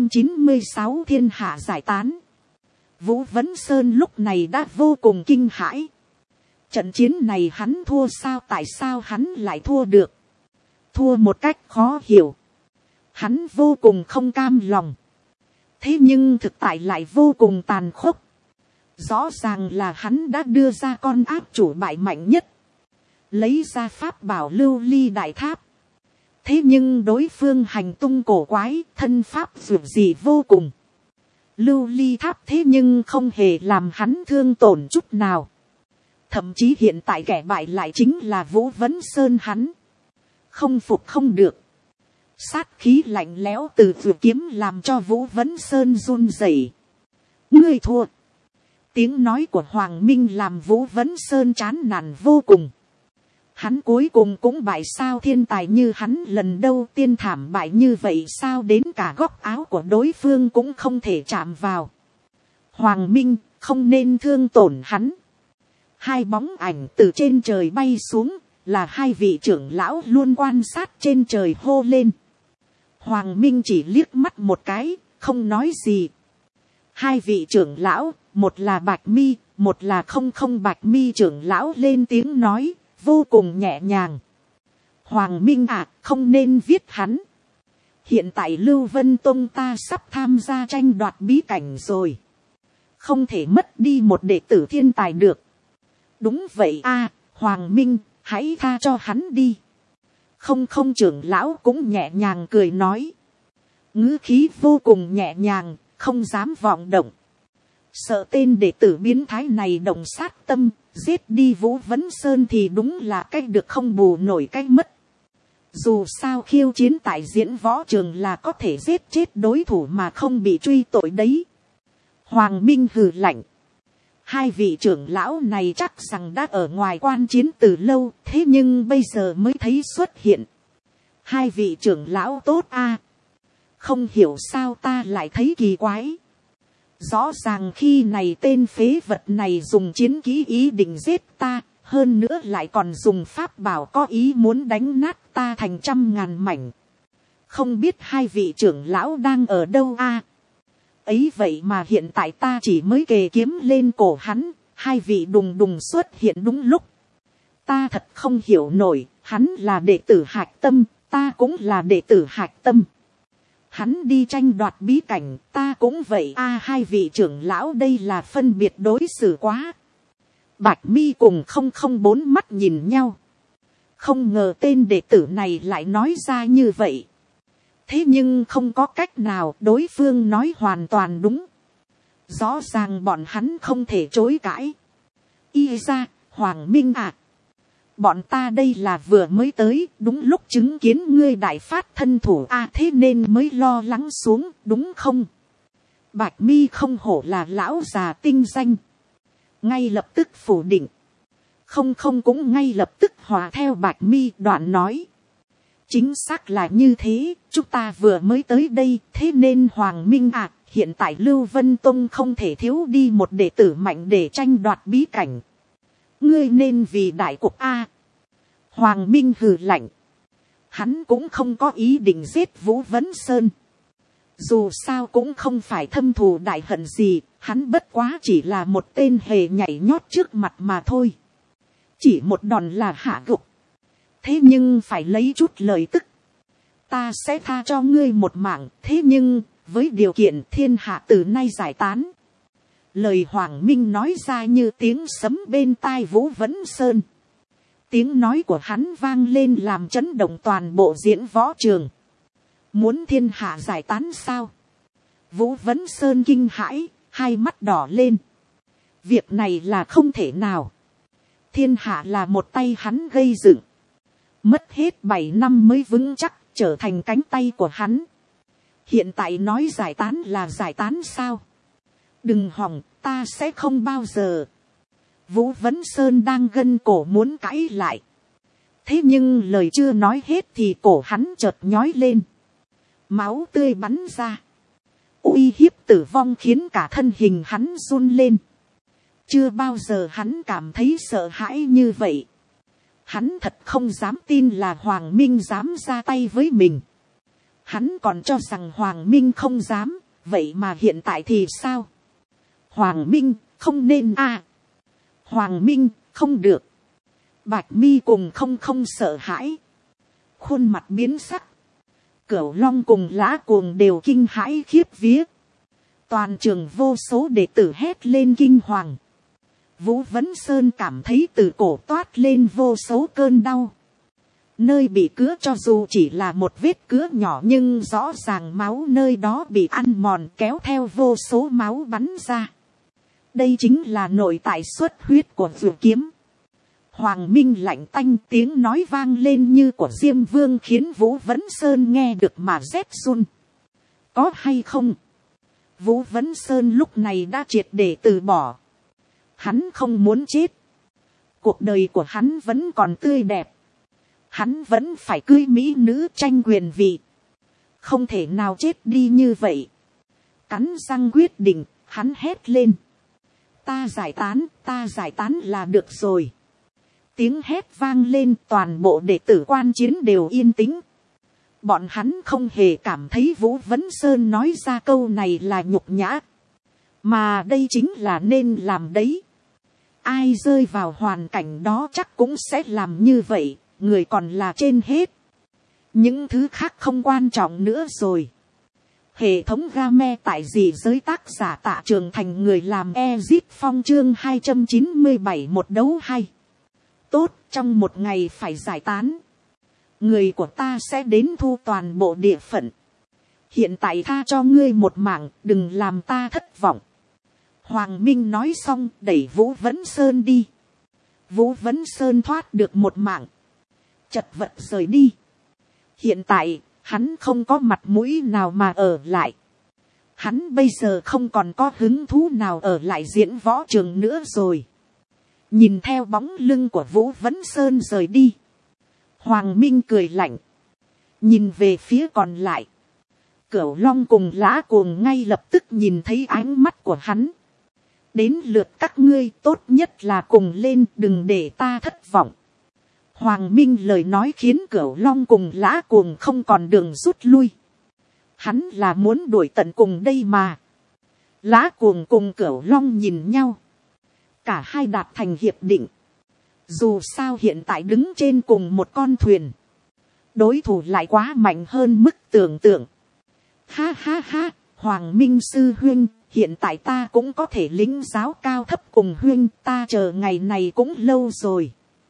296 thiên hạ giải tán. Vũ Vấn Sơn lúc này đã vô cùng kinh hãi. Trận chiến này hắn thua sao? Tại sao hắn lại thua được? Thua một cách khó hiểu. Hắn vô cùng không cam lòng. Thế nhưng thực tại lại vô cùng tàn khốc. Rõ ràng là hắn đã đưa ra con áp chủ bài mạnh nhất. Lấy ra pháp bảo lưu ly đại tháp. Thế nhưng đối phương hành tung cổ quái, thân pháp dù gì vô cùng. Lưu ly tháp thế nhưng không hề làm hắn thương tổn chút nào. Thậm chí hiện tại kẻ bại lại chính là Vũ Vấn Sơn hắn. Không phục không được. Sát khí lạnh lẽo từ vượt kiếm làm cho Vũ Vấn Sơn run rẩy. Ngươi thua. Tiếng nói của Hoàng Minh làm Vũ Vấn Sơn chán nản vô cùng. Hắn cuối cùng cũng bại sao? Thiên tài như hắn lần đầu tiên thảm bại như vậy sao? Đến cả góc áo của đối phương cũng không thể chạm vào. Hoàng Minh, không nên thương tổn hắn. Hai bóng ảnh từ trên trời bay xuống, là hai vị trưởng lão luôn quan sát trên trời hô lên. Hoàng Minh chỉ liếc mắt một cái, không nói gì. Hai vị trưởng lão, một là Bạch Mi, một là không Bạch Mi trưởng lão lên tiếng nói, vô cùng nhẹ nhàng. Hoàng Minh à, không nên viết hắn. Hiện tại Lưu Vân Tông ta sắp tham gia tranh đoạt bí cảnh rồi. Không thể mất đi một đệ tử thiên tài được. Đúng vậy a, Hoàng Minh, hãy tha cho hắn đi. Không trưởng lão cũng nhẹ nhàng cười nói. Ngữ khí vô cùng nhẹ nhàng, không dám vọng động. Sợ tên đệ tử biến thái này động sát tâm, giết đi Vũ Vấn Sơn thì đúng là cách được không bù nổi cách mất. Dù sao khiêu chiến tại diễn võ trường là có thể giết chết đối thủ mà không bị truy tội đấy. Hoàng Minh hừ lạnh. Hai vị trưởng lão này chắc rằng đã ở ngoài quan chiến từ lâu, thế nhưng bây giờ mới thấy xuất hiện. Hai vị trưởng lão tốt a. Không hiểu sao ta lại thấy kỳ quái. Rõ ràng khi này tên phế vật này dùng chiến kỹ ý định giết ta, hơn nữa lại còn dùng pháp bảo có ý muốn đánh nát ta thành trăm ngàn mảnh. Không biết hai vị trưởng lão đang ở đâu a? Ấy vậy mà hiện tại ta chỉ mới kề kiếm lên cổ hắn, hai vị đùng đùng xuất hiện đúng lúc. Ta thật không hiểu nổi, hắn là đệ tử Hạch Tâm, ta cũng là đệ tử Hạch Tâm. Hắn đi tranh đoạt bí cảnh, ta cũng vậy a. Hai vị trưởng lão đây là phân biệt đối xử quá. Bạch Mi cùng 004 mắt nhìn nhau. Không ngờ tên đệ tử này lại nói ra như vậy. Thế nhưng không có cách nào, đối phương nói hoàn toàn đúng. Rõ ràng bọn hắn không thể chối cãi. Y ra, Hoàng Minh à. Bọn ta đây là vừa mới tới, đúng lúc chứng kiến ngươi đại phát thân thủ a, thế nên mới lo lắng xuống, đúng không? Bạch Mi không hổ là lão già tinh danh. Ngay lập tức phủ định. Không cũng ngay lập tức hòa theo Bạch Mi đoạn nói. Chính xác là như thế, chúng ta vừa mới tới đây, thế nên Hoàng Minh à, hiện tại Lưu Vân Tông không thể thiếu đi một đệ tử mạnh để tranh đoạt bí cảnh. Ngươi nên vì đại cục a. Hoàng Minh hừ lạnh. Hắn cũng không có ý định giết Vũ Vấn Sơn. Dù sao cũng không phải thâm thù đại hận gì, hắn bất quá chỉ là một tên hề nhảy nhót trước mặt mà thôi. Chỉ một đòn là hạ gục. Thế nhưng phải lấy chút lời tức. Ta sẽ tha cho ngươi một mạng, thế nhưng với điều kiện thiên hạ từ nay giải tán. Lời Hoàng Minh nói ra như tiếng sấm bên tai Vũ Vấn Sơn. tiếng nói của hắn vang lên làm chấn động toàn bộ diễn võ trường. Muốn thiên hạ giải tán sao? Vũ Vấn Sơn kinh hãi, hai mắt đỏ lên. Việc này là không thể nào. Thiên hạ là một tay hắn gây dựng. Mất hết 7 năm mới vững chắc trở thành cánh tay của hắn. Hiện tại nói giải tán là giải tán sao? Đừng hỏng, ta sẽ không bao giờ. Vũ Vấn Sơn đang gân cổ muốn cãi lại. Thế nhưng lời chưa nói hết thì cổ hắn chợt nhói lên. Máu tươi bắn ra. Uy hiếp tử vong khiến cả thân hình hắn run lên. Chưa bao giờ hắn cảm thấy sợ hãi như vậy. Hắn thật không dám tin là Hoàng Minh dám ra tay với mình. Hắn còn cho rằng Hoàng Minh không dám, vậy mà hiện tại thì sao? Hoàng Minh, không nên à. Hoàng Minh, không được. Bạch Mi cùng không sợ hãi. Khuôn mặt biến sắc. Cửu Long cùng Lã Cuồng đều kinh hãi khiếp vía. Toàn trường vô số đệ tử hét lên kinh hoàng. Vũ Vấn Sơn cảm thấy từ cổ toát lên vô số cơn đau. Nơi bị cứa cho dù chỉ là một vết cứa nhỏ nhưng rõ ràng máu nơi đó bị ăn mòn kéo theo vô số máu bắn ra. Đây chính là nội tại xuất huyết của Dược Kiếm. Hoàng Minh lạnh tanh tiếng nói vang lên như của Diêm Vương khiến Vũ Vấn Sơn nghe được mà rét run. Có hay không? Vũ Vấn Sơn lúc này đã triệt để từ bỏ. Hắn không muốn chết. Cuộc đời của hắn vẫn còn tươi đẹp. Hắn vẫn phải cưới mỹ nữ tranh quyền vị. Không thể nào chết đi như vậy. Cắn răng quyết định, hắn hét lên. Ta giải tán là được rồi. Tiếng hét vang lên toàn bộ đệ tử quan chiến đều yên tĩnh. Bọn hắn không hề cảm thấy Vũ Vấn Sơn nói ra câu này là nhục nhã. Mà đây chính là nên làm đấy. Ai rơi vào hoàn cảnh đó chắc cũng sẽ làm như vậy, người còn là trên hết. Những thứ khác không quan trọng nữa rồi. Hệ thống game tại gì giới tác giả Tạ Trường Thành người làm Ezip Phong chương 297 một đấu hay. Tốt, trong một ngày phải giải tán. Người của ta sẽ đến thu toàn bộ địa phận. Hiện tại tha cho ngươi một mạng, đừng làm ta thất vọng. Hoàng Minh nói xong đẩy Vũ Vấn Sơn đi. Vũ Vấn Sơn thoát được một mạng. Chật vật rời đi. Hiện tại, hắn không có mặt mũi nào mà ở lại. Hắn bây giờ không còn có hứng thú nào ở lại diễn võ trường nữa rồi. Nhìn theo bóng lưng của Vũ Vấn Sơn rời đi. Hoàng Minh cười lạnh. Nhìn về phía còn lại. Cửu Long cùng Lã Cuồng ngay lập tức nhìn thấy ánh mắt của hắn. Đến lượt các ngươi tốt nhất là cùng lên đừng để ta thất vọng. Hoàng Minh lời nói khiến Cửu Long cùng Lã Cuồng không còn đường rút lui. Hắn là muốn đuổi tận cùng đây mà. Lã Cuồng cùng Cửu Long nhìn nhau. Cả hai đạt thành hiệp định. Dù sao hiện tại đứng trên cùng một con thuyền. Đối thủ lại quá mạnh hơn mức tưởng tượng. Ha ha ha, Hoàng Minh sư huynh, hiện tại ta cũng có thể lĩnh giáo cao thấp cùng huynh, ta chờ ngày này cũng lâu rồi.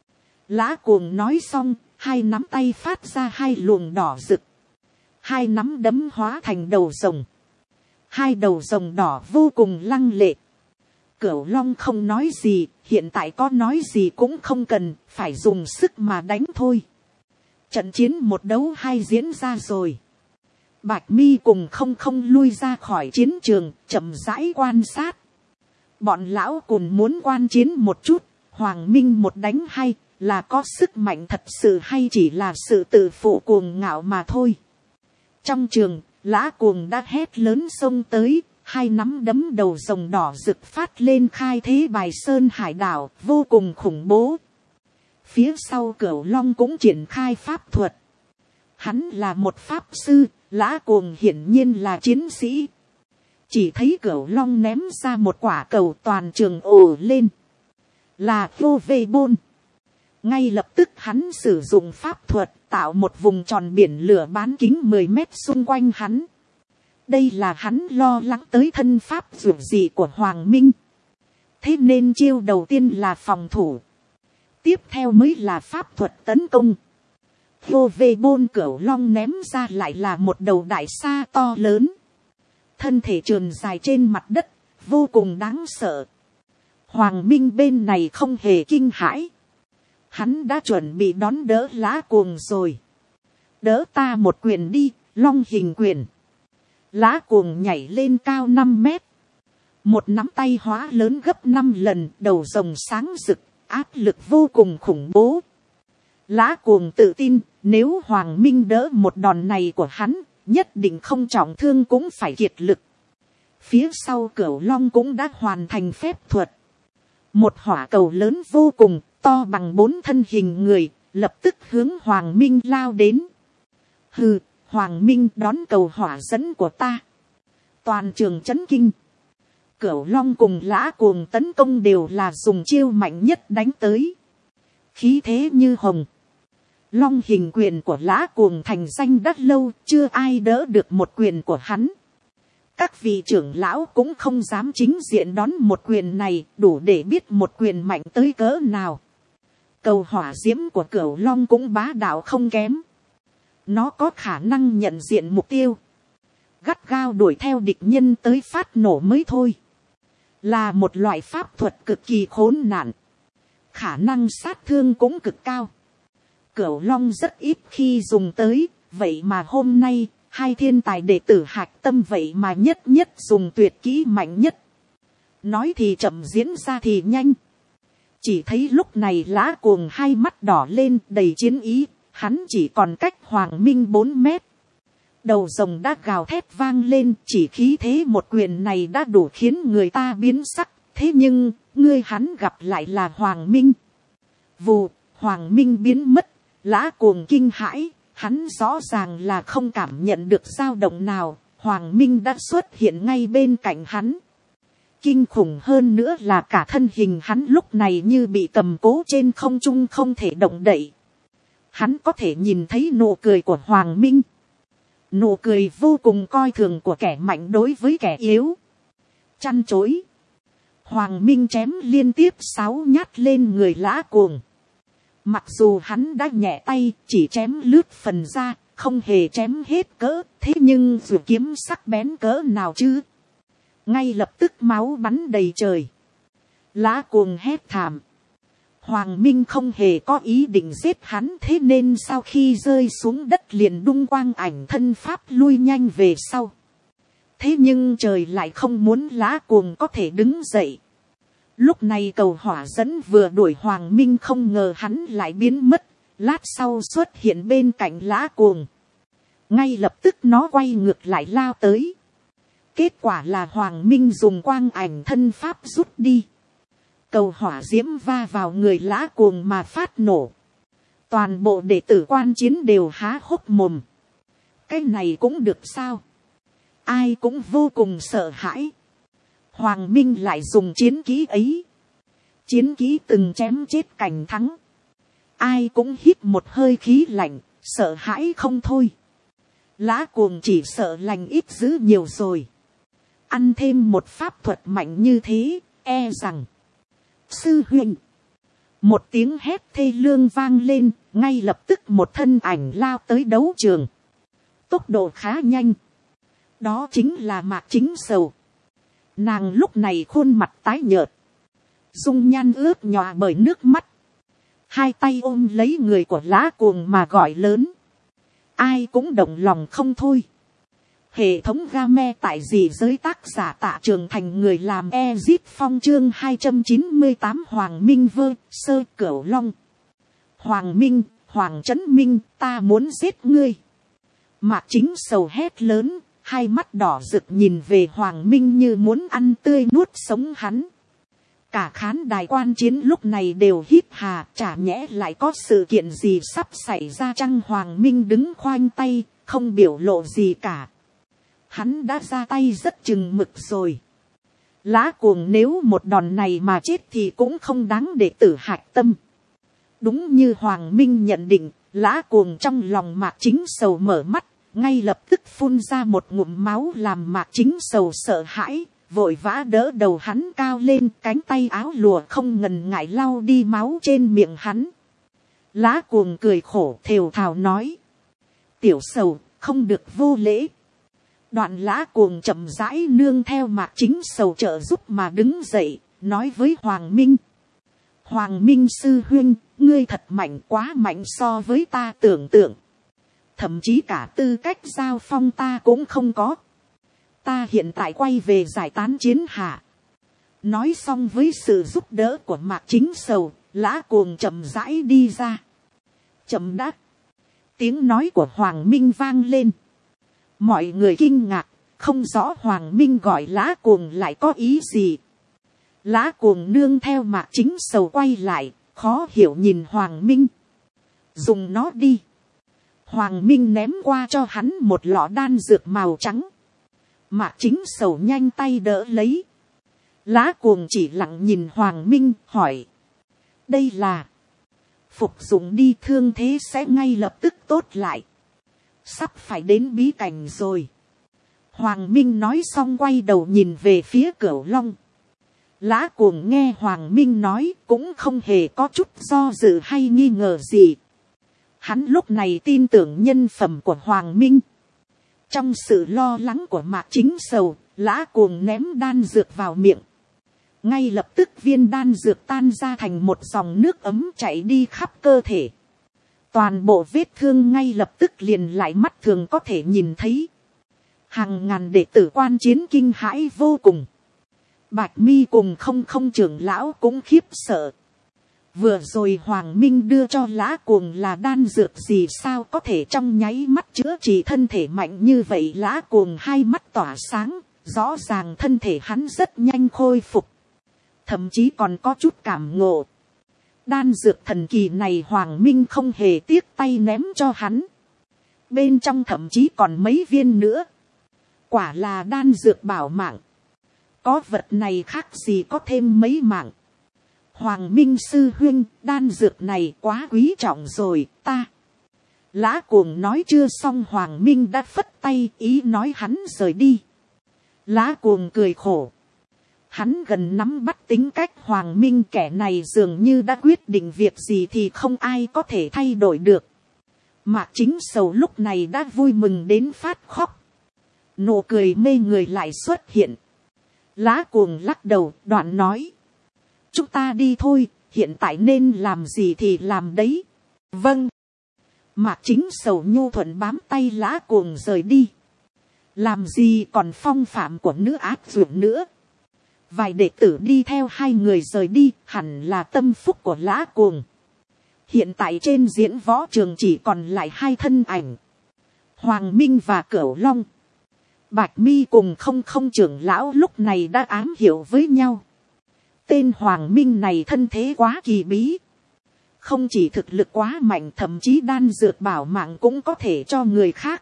Lã Cuồng nói xong, hai nắm tay phát ra hai luồng đỏ rực. Hai nắm đấm hóa thành đầu rồng. Hai đầu rồng đỏ vô cùng lăng lệ. Cửu Long không nói gì, hiện tại có nói gì cũng không cần, phải dùng sức mà đánh thôi. Trận chiến một đấu hai diễn ra rồi. Bạch Mi cùng không lui ra khỏi chiến trường, chậm rãi quan sát. Bọn lão cùng muốn quan chiến một chút, Hoàng Minh một đánh hay, là có sức mạnh thật sự hay chỉ là sự tự phụ cuồng ngạo mà thôi. Trong trường, Lã Cuồng đã hét lớn xông tới, hai nắm đấm đầu rồng đỏ rực phát lên khai thế bài sơn hải đảo, vô cùng khủng bố. Phía sau Cửu Long cũng triển khai pháp thuật. Hắn là một pháp sư, Lã Cuồng hiển nhiên là chiến sĩ. Chỉ thấy Cửu Long ném ra một quả cầu toàn trường ồ lên. Là vô vê bôn. Ngay lập tức hắn sử dụng pháp thuật tạo một vùng tròn biển lửa bán kính 10 mét xung quanh hắn. Đây là hắn lo lắng tới thân pháp dù gì của Hoàng Minh. Thế nên chiêu đầu tiên là phòng thủ. tiếp theo mới là pháp thuật tấn công. Vô về bôn cửu long ném ra lại là một đầu đại sa to lớn. Thân thể trườn dài trên mặt đất, vô cùng đáng sợ. Hoàng Minh bên này không hề kinh hãi. Hắn đã chuẩn bị đón đỡ Lã Cuồng rồi. Đỡ ta một quyền đi, long hình quyền. Lã Cuồng nhảy lên cao 5 mét. Một nắm tay hóa lớn gấp 5 lần, đầu rồng sáng rực, áp lực vô cùng khủng bố. Lã Cuồng tự tin, nếu Hoàng Minh đỡ một đòn này của hắn, nhất định không trọng thương cũng phải kiệt lực. Phía sau Cửu Long cũng đã hoàn thành phép thuật. Một hỏa cầu lớn vô cùng, to bằng 4 thân hình người, lập tức hướng Hoàng Minh lao đến. Hừ, Hoàng Minh đón cầu hỏa dẫn của ta. Toàn trường chấn kinh. Cửu Long cùng Lã Cuồng tấn công đều là dùng chiêu mạnh nhất đánh tới. Khí thế như hồng. Long hình quyền của Lã Cuồng thành danh đã lâu, chưa ai đỡ được một quyền của hắn. Các vị trưởng lão cũng không dám chính diện đón một quyền này, đủ để biết một quyền mạnh tới cỡ nào. Cầu hỏa diễm của Cửu Long cũng bá đạo không kém. Nó có khả năng nhận diện mục tiêu, gắt gao đuổi theo địch nhân tới phát nổ mới thôi. Là một loại pháp thuật cực kỳ khốn nạn. Khả năng sát thương cũng cực cao. Cửu Long rất ít khi dùng tới, vậy mà hôm nay, hai thiên tài đệ tử Hạch Tâm vậy mà nhất dùng tuyệt kỹ mạnh nhất. Nói thì chậm diễn ra thì nhanh. Chỉ thấy lúc này Lã Cuồng hai mắt đỏ lên đầy chiến ý, hắn chỉ còn cách Hoàng Minh 4 mét. Đầu rồng đã gào thét vang lên, chỉ khí thế một quyền này đã đủ khiến người ta biến sắc. Thế nhưng, ngươi hắn gặp lại là Hoàng Minh. Vù, Hoàng Minh biến mất, Lã Cuồng kinh hãi, hắn rõ ràng là không cảm nhận được dao động nào, Hoàng Minh đã xuất hiện ngay bên cạnh hắn. Kinh khủng hơn nữa là cả thân hình hắn lúc này như bị cầm cố trên không trung không thể động đậy. Hắn có thể nhìn thấy nụ cười của Hoàng Minh. Nụ cười vô cùng coi thường của kẻ mạnh đối với kẻ yếu. Chăn chối. Hoàng Minh chém liên tiếp 6 nhát lên người Lã Cuồng. Mặc dù hắn đã nhẹ tay, chỉ chém lướt phần ra, không hề chém hết cỡ, thế nhưng dù kiếm sắc bén cỡ nào chứ. Ngay lập tức máu bắn đầy trời. Lã Cuồng hét thảm. Hoàng Minh không hề có ý định giết hắn, thế nên sau khi rơi xuống đất liền đung quang ảnh thân pháp lui nhanh về sau. Thế nhưng trời lại không muốn Lã Cuồng có thể đứng dậy. Lúc này cầu hỏa dẫn vừa đuổi Hoàng Minh, không ngờ hắn lại biến mất, lát sau xuất hiện bên cạnh Lã Cuồng. Ngay lập tức nó quay ngược lại lao tới. Kết quả là Hoàng Minh dùng quang ảnh thân pháp rút đi. Cầu hỏa diễm va vào người Lã Cuồng mà phát nổ. Toàn bộ đệ tử quan chiến đều há hốc mồm. Cái này cũng được sao? Ai cũng vô cùng sợ hãi. Hoàng Minh lại dùng chiến kỹ ấy. Chiến kỹ từng chém chết cảnh thắng. Ai cũng hít một hơi khí lạnh, sợ hãi không thôi. Lã Cuồng chỉ sợ lành ít dữ nhiều rồi. Ăn thêm một pháp thuật mạnh như thế, e rằng. Sư huynh. Một tiếng hét thê lương vang lên, ngay lập tức một thân ảnh lao tới đấu trường. Tốc độ khá nhanh. Đó chính là Mạc Chính Sầu. Nàng lúc này khuôn mặt tái nhợt. Dung nhan ướt nhòa bởi nước mắt. Hai tay ôm lấy người của Lã Cuồng mà gọi lớn. Ai cũng động lòng không thôi. Hệ thống game tại dị giới tác giả Tạ Trường Thành, người làm Ezit Phong, chương 298 Hoàng Minh vơ sơ Cửu Long. Hoàng Minh, Hoàng Trấn Minh, ta muốn giết ngươi. Mạc Chính Sầu hét lớn, hai mắt đỏ rực nhìn về Hoàng Minh như muốn ăn tươi nuốt sống hắn. Cả khán đài quan chiến lúc này đều hít hà, chả nhẽ lại có sự kiện gì sắp xảy ra chăng? Hoàng Minh đứng khoanh tay, không biểu lộ gì cả. Hắn đã ra tay rất chừng mực rồi. Lã Cuồng nếu một đòn này mà chết thì cũng không đáng để tử Hạch Tâm. Đúng như Hoàng Minh nhận định, Lã Cuồng trong lòng Mạc Chính Sầu mở mắt, ngay lập tức phun ra một ngụm máu làm Mạc Chính Sầu sợ hãi, vội vã đỡ đầu hắn cao lên, cánh tay áo lùa không ngần ngại lau đi máu trên miệng hắn. Lá cuồng cười khổ thều thào nói, tiểu sầu không được vô lễ. Đoạn lá cuồng chậm rãi nương theo Mạc Chính Sầu trợ giúp mà đứng dậy, nói với Hoàng Minh, Hoàng Minh sư huynh, ngươi thật mạnh, quá mạnh so với ta tưởng tượng. Thậm chí cả tư cách giao phong ta cũng không có. Ta hiện tại quay về giải tán chiến hạ. Nói xong với sự giúp đỡ của Mạc Chính Sầu, lá cuồng chậm rãi đi ra. Chậm đã. Tiếng nói của Hoàng Minh vang lên. Mọi người kinh ngạc, không rõ Hoàng Minh gọi lá cuồng lại có ý gì. Lá cuồng nương theo Mạc Chính Sầu quay lại, khó hiểu nhìn Hoàng Minh. Dùng nó đi. Hoàng Minh ném qua cho hắn một lọ đan dược màu trắng. Mạc Chính Sầu nhanh tay đỡ lấy. Lá cuồng chỉ lặng nhìn Hoàng Minh hỏi. Đây là. Phục dụng đi, thương thế sẽ ngay lập tức tốt lại. Sắp phải đến bí cảnh rồi. Hoàng Minh nói xong quay đầu nhìn về phía Cửu Long. Lá cuồng nghe Hoàng Minh nói cũng không hề có chút do dự hay nghi ngờ gì. Hắn lúc này tin tưởng nhân phẩm của Hoàng Minh. Trong sự lo lắng của Mạc Chính Sầu, lá cuồng ném đan dược vào miệng. Ngay lập tức viên đan dược tan ra thành một dòng nước ấm chảy đi khắp cơ thể. Toàn bộ vết thương ngay lập tức liền lại mắt thường có thể nhìn thấy. Hàng ngàn đệ tử quan chiến kinh hãi vô cùng. Bạch Mi cùng không trưởng lão cũng khiếp sợ. Vừa rồi Hoàng Minh đưa cho lá cuồng là đan dược gì, sao có thể trong nháy mắt chữa trị thân thể mạnh như vậy. Lá cuồng hai mắt tỏa sáng, rõ ràng thân thể hắn rất nhanh khôi phục. Thậm chí còn có chút cảm ngộ. Đan dược thần kỳ này Hoàng Minh không hề tiếc tay ném cho hắn. Bên trong thậm chí còn mấy viên nữa. Quả là đan dược bảo mạng. Có vật này khác gì có thêm mấy mạng. Hoàng Minh sư huynh, đan dược này quá quý trọng rồi, ta. Lá cuồng nói chưa xong Hoàng Minh đã phất tay ý nói hắn rời đi. Lá cuồng cười khổ. Hắn gần nắm bắt tính cách Hoàng Minh, kẻ này dường như đã quyết định việc gì thì không ai có thể thay đổi được. Mạc Chính Sầu lúc này đã vui mừng đến phát khóc. Nụ cười mê người lại xuất hiện. Lá cuồng lắc đầu, đoạn nói. Chúng ta đi thôi, hiện tại nên làm gì thì làm đấy. Vâng. Mạc Chính Sầu nhu thuận bám tay lá cuồng rời đi. Làm gì còn phong phạm của nữ ác dược nữa. Vài đệ tử đi theo hai người rời đi, hẳn là tâm phúc của lá cuồng. Hiện tại trên diễn võ trường chỉ còn lại hai thân ảnh. Hoàng Minh và Cửu Long. Bạch Mi cùng không trưởng lão lúc này đã ám hiểu với nhau. Tên Hoàng Minh này thân thế quá kỳ bí. Không chỉ thực lực quá mạnh, thậm chí đan dược bảo mạng cũng có thể cho người khác.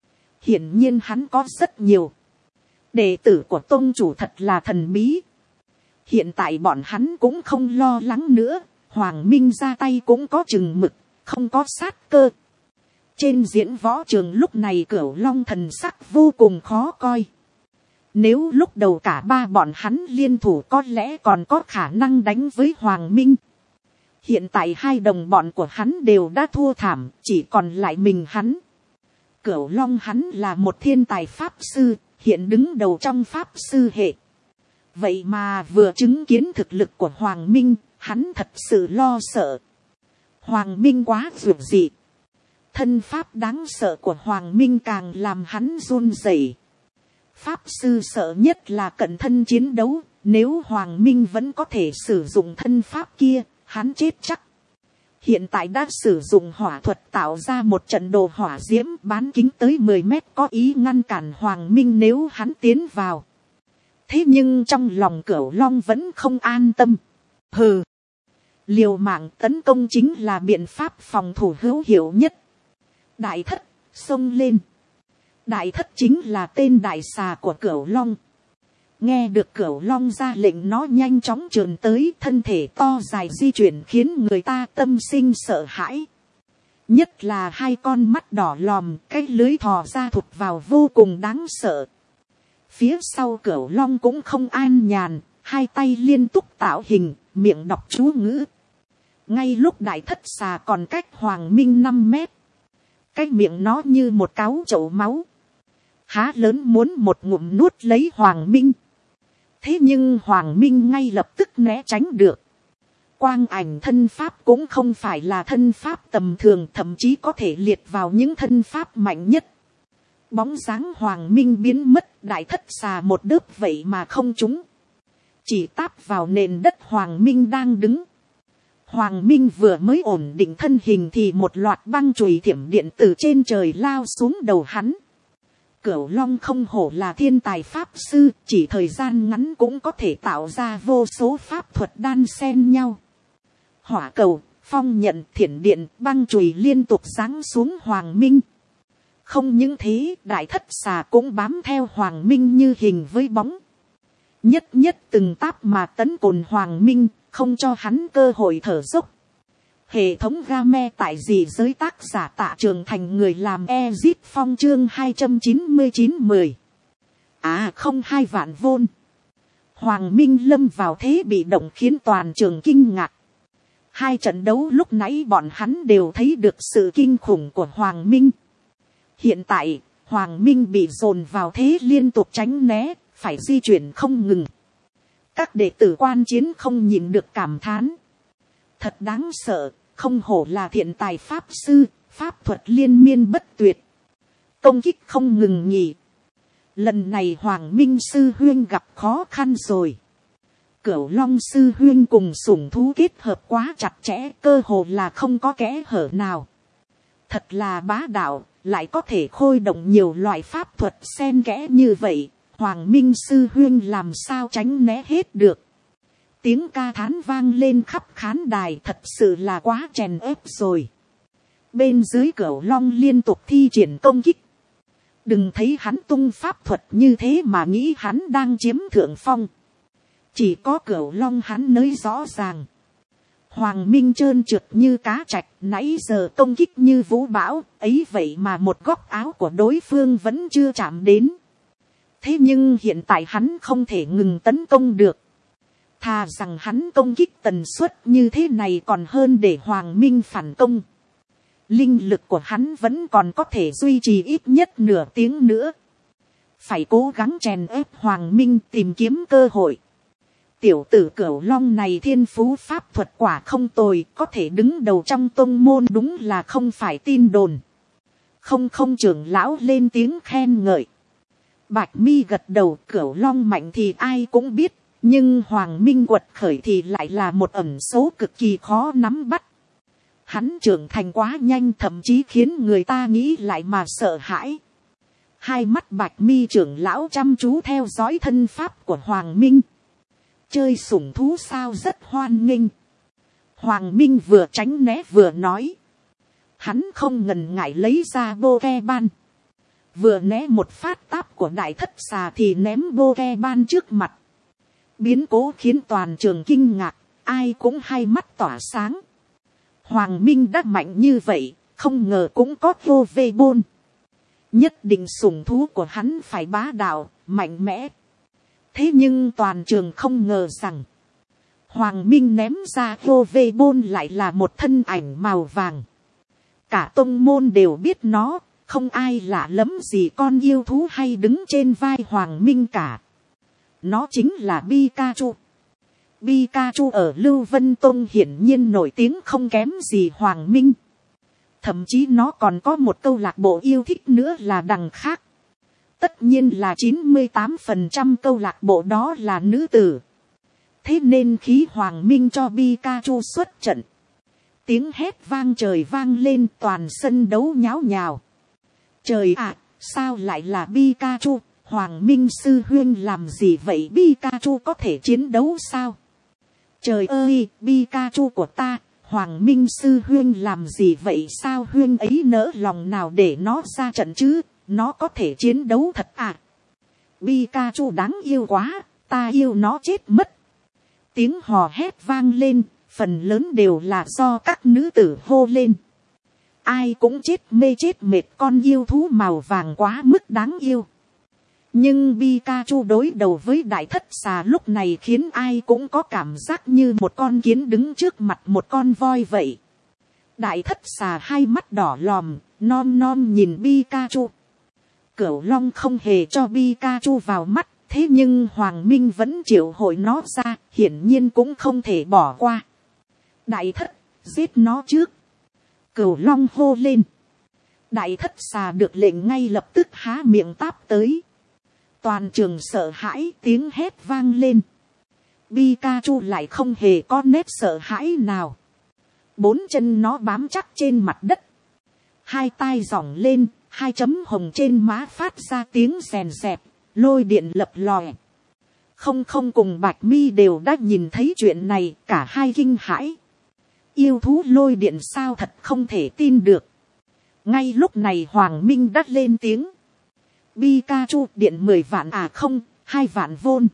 Hiển nhiên hắn có rất nhiều. Đệ tử của tông chủ thật là thần bí. Hiện tại bọn hắn cũng không lo lắng nữa. Hoàng Minh ra tay cũng có chừng mực, không có sát cơ. Trên diễn võ trường lúc này Cửu Long thần sắc vô cùng khó coi. Nếu lúc đầu cả ba bọn hắn liên thủ có lẽ còn có khả năng đánh với Hoàng Minh. Hiện tại hai đồng bọn của hắn đều đã thua thảm, chỉ còn lại mình hắn. Cửu Long hắn là một thiên tài pháp sư, hiện đứng đầu trong pháp sư hệ. Vậy mà vừa chứng kiến thực lực của Hoàng Minh, hắn thật sự lo sợ. Hoàng Minh quá dữ dị. Thân pháp đáng sợ của Hoàng Minh càng làm hắn run rẩy. Pháp sư sợ nhất là cận thân chiến đấu. Nếu Hoàng Minh vẫn có thể sử dụng thân pháp kia, hắn chết chắc. Hiện tại đã sử dụng hỏa thuật tạo ra một trận đồ hỏa diễm bán kính tới 10 mét, có ý ngăn cản Hoàng Minh nếu hắn tiến vào. Thế nhưng trong lòng Cửu Long vẫn không an tâm. Hừ. Liều mạng tấn công chính là biện pháp phòng thủ hữu hiệu nhất. Đại thất, xông lên. Đại thất chính là tên đại xà của Cửu Long. Nghe được Cửu Long ra lệnh, nó nhanh chóng trườn tới, thân thể to dài di chuyển khiến người ta tâm sinh sợ hãi. Nhất là hai con mắt đỏ lòm, cái lưới thò ra thụt vào vô cùng đáng sợ. Phía sau Cửu Long cũng không an nhàn, hai tay liên tục tạo hình, miệng đọc chú ngữ. Ngay lúc đại thất xà còn cách Hoàng Minh 5 mét, cái miệng nó như một cáu chậu máu, há lớn muốn một ngụm nuốt lấy Hoàng Minh. Thế nhưng Hoàng Minh ngay lập tức né tránh được. Quang ảnh thân pháp cũng không phải là thân pháp tầm thường, thậm chí có thể liệt vào những thân pháp mạnh nhất. Bóng dáng Hoàng Minh biến mất, đại thất xà một đớp vậy mà không trúng, chỉ táp vào nền đất Hoàng Minh đang đứng. Hoàng Minh vừa mới ổn định thân hình thì một loạt băng chùy thiểm điện từ trên trời lao xuống đầu hắn. Cửu Long không hổ là thiên tài pháp sư, chỉ thời gian ngắn cũng có thể tạo ra vô số pháp thuật đan xen nhau. Hỏa cầu, phong nhận, thiểm điện, băng chùy liên tục giáng xuống Hoàng Minh. Không những thế, đại thất xà cũng bám theo Hoàng Minh như hình với bóng. Nhất nhất từng táp mà tấn cồn Hoàng Minh, không cho hắn cơ hội thở dốc. Hệ thống game tại dị giới, tác giả Tạ Trường Thành, người làm Ezit Phong, chương 299-10. Không 2 vạn vôn. Hoàng Minh lâm vào thế bị động khiến toàn trường kinh ngạc. Hai trận đấu lúc nãy bọn hắn đều thấy được sự kinh khủng của Hoàng Minh. Hiện tại, Hoàng Minh bị dồn vào thế liên tục tránh né, phải di chuyển không ngừng. Các đệ tử quan chiến không nhìn được cảm thán. Thật đáng sợ, không hổ là thiện tài pháp sư, pháp thuật liên miên bất tuyệt. Công kích không ngừng nghỉ. Lần này Hoàng Minh sư huyên gặp khó khăn rồi. Cửu Long sư huyên cùng sủng thú kết hợp quá chặt chẽ, cơ hồ là không có kẽ hở nào. Thật là bá đạo, lại có thể khôi động nhiều loại pháp thuật xen kẽ như vậy. Hoàng Minh sư huyên làm sao tránh né hết được. Tiếng ca thán vang lên khắp khán đài, thật sự là quá chèn ép rồi. Bên dưới Cửu Long liên tục thi triển công kích. Đừng thấy hắn tung pháp thuật như thế mà nghĩ hắn đang chiếm thượng phong. Chỉ có Cửu Long hắn nới rõ ràng. Hoàng Minh trơn trượt như cá trạch, nãy giờ công kích như vũ bão, ấy vậy mà một góc áo của đối phương vẫn chưa chạm đến. Thế nhưng hiện tại hắn không thể ngừng tấn công được. Thà rằng hắn công kích tần suất như thế này còn hơn để Hoàng Minh phản công. Linh lực của hắn vẫn còn có thể duy trì ít nhất nửa tiếng nữa. Phải cố gắng chèn ép Hoàng Minh, tìm kiếm cơ hội. Tiểu tử Cửu Long này thiên phú pháp thuật quả không tồi, có thể đứng đầu trong tông môn đúng là không phải tin đồn. Không trưởng lão lên tiếng khen ngợi. Bạch Mi gật đầu, Cửu Long mạnh thì ai cũng biết, nhưng Hoàng Minh quật khởi thì lại là một ẩn số cực kỳ khó nắm bắt. Hắn trưởng thành quá nhanh, thậm chí khiến người ta nghĩ lại mà sợ hãi. Hai mắt Bạch Mi trưởng lão chăm chú theo dõi thân pháp của Hoàng Minh. Chơi sủng thú sao rất hoan nghênh. Hoàng Minh vừa tránh né vừa nói. Hắn không ngần ngại lấy ra Pokemon. Vừa né một phát táp của đại thất xà thì ném Pokemon trước mặt. Biến cố khiến toàn trường kinh ngạc, ai cũng hai mắt tỏa sáng. Hoàng Minh đã mạnh như vậy, không ngờ cũng có Pokemon. Nhất định sủng thú của hắn phải bá đạo, mạnh mẽ. Thế nhưng toàn trường không ngờ rằng Hoàng Minh ném ra Pokemon lại là một thân ảnh màu vàng. Cả tông môn đều biết nó, không ai lạ lẫm gì con yêu thú hay đứng trên vai Hoàng Minh cả. Nó chính là Pikachu. Pikachu ở Lưu Vân Tông hiển nhiên nổi tiếng không kém gì Hoàng Minh. Thậm chí nó còn có một câu lạc bộ yêu thích nữa là đằng khác. Tất nhiên là 98% câu lạc bộ đó là nữ tử. Thế nên khí Hoàng Minh cho Pikachu xuất trận. Tiếng hét vang trời vang lên, toàn sân đấu nháo nhào. Trời ạ, sao lại là Pikachu? Hoàng Minh sư huyên làm gì vậy? Pikachu có thể chiến đấu sao? Trời ơi, Pikachu của ta, Hoàng Minh sư huyên làm gì vậy? Sao huyên ấy nỡ lòng nào để nó ra trận chứ? Nó có thể chiến đấu thật à? Pikachu đáng yêu quá, ta yêu nó chết mất. Tiếng hò hét vang lên, phần lớn đều là do các nữ tử hô lên. Ai cũng chết mê chết mệt, con yêu thú màu vàng quá mức đáng yêu. Nhưng Pikachu đối đầu với đại thất xà lúc này khiến ai cũng có cảm giác như một con kiến đứng trước mặt một con voi vậy. Đại thất xà hai mắt đỏ lòm, non nhìn Pikachu. Cửu Long không hề cho Pikachu vào mắt, thế nhưng Hoàng Minh vẫn triệu hồi nó ra, hiển nhiên cũng không thể bỏ qua. Đại thất, giết nó trước. Cửu Long hô lên. Đại thất xà được lệnh ngay lập tức há miệng táp tới. Toàn trường sợ hãi, tiếng hét vang lên. Pikachu lại không hề có nét sợ hãi nào. Bốn chân nó bám chắc trên mặt đất. Hai tai giỏng lên, hai chấm hồng trên má phát ra tiếng rèn rẹp, lôi điện lập lòe. Không cùng Bạch Mi đều đã nhìn thấy chuyện này, cả hai kinh hãi. Yêu thú lôi điện sao, thật không thể tin được. Ngay lúc này Hoàng Minh đã lên tiếng. Pikachu, điện 10 vạn à không, 2 vạn vôn.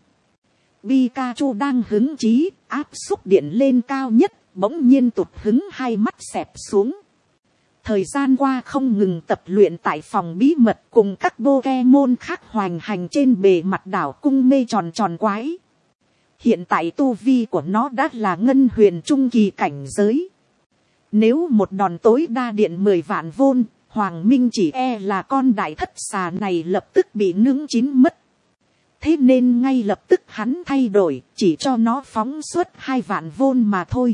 Pikachu đang hứng chí, áp xúc điện lên cao nhất, bỗng nhiên tụt hứng, hai mắt xẹp xuống. Thời gian qua không ngừng tập luyện tại phòng bí mật cùng các Pokemon khác hoành hành trên bề mặt đảo cung mê tròn quái. Hiện tại tu vi của nó đã là ngân huyền trung kỳ cảnh giới. Nếu một đòn tối đa điện 10 vạn vôn, Hoàng Minh chỉ e là con đại thất xà này lập tức bị nướng chín mất. Thế nên ngay lập tức hắn thay đổi, chỉ cho nó phóng suốt 2 vạn vôn mà thôi.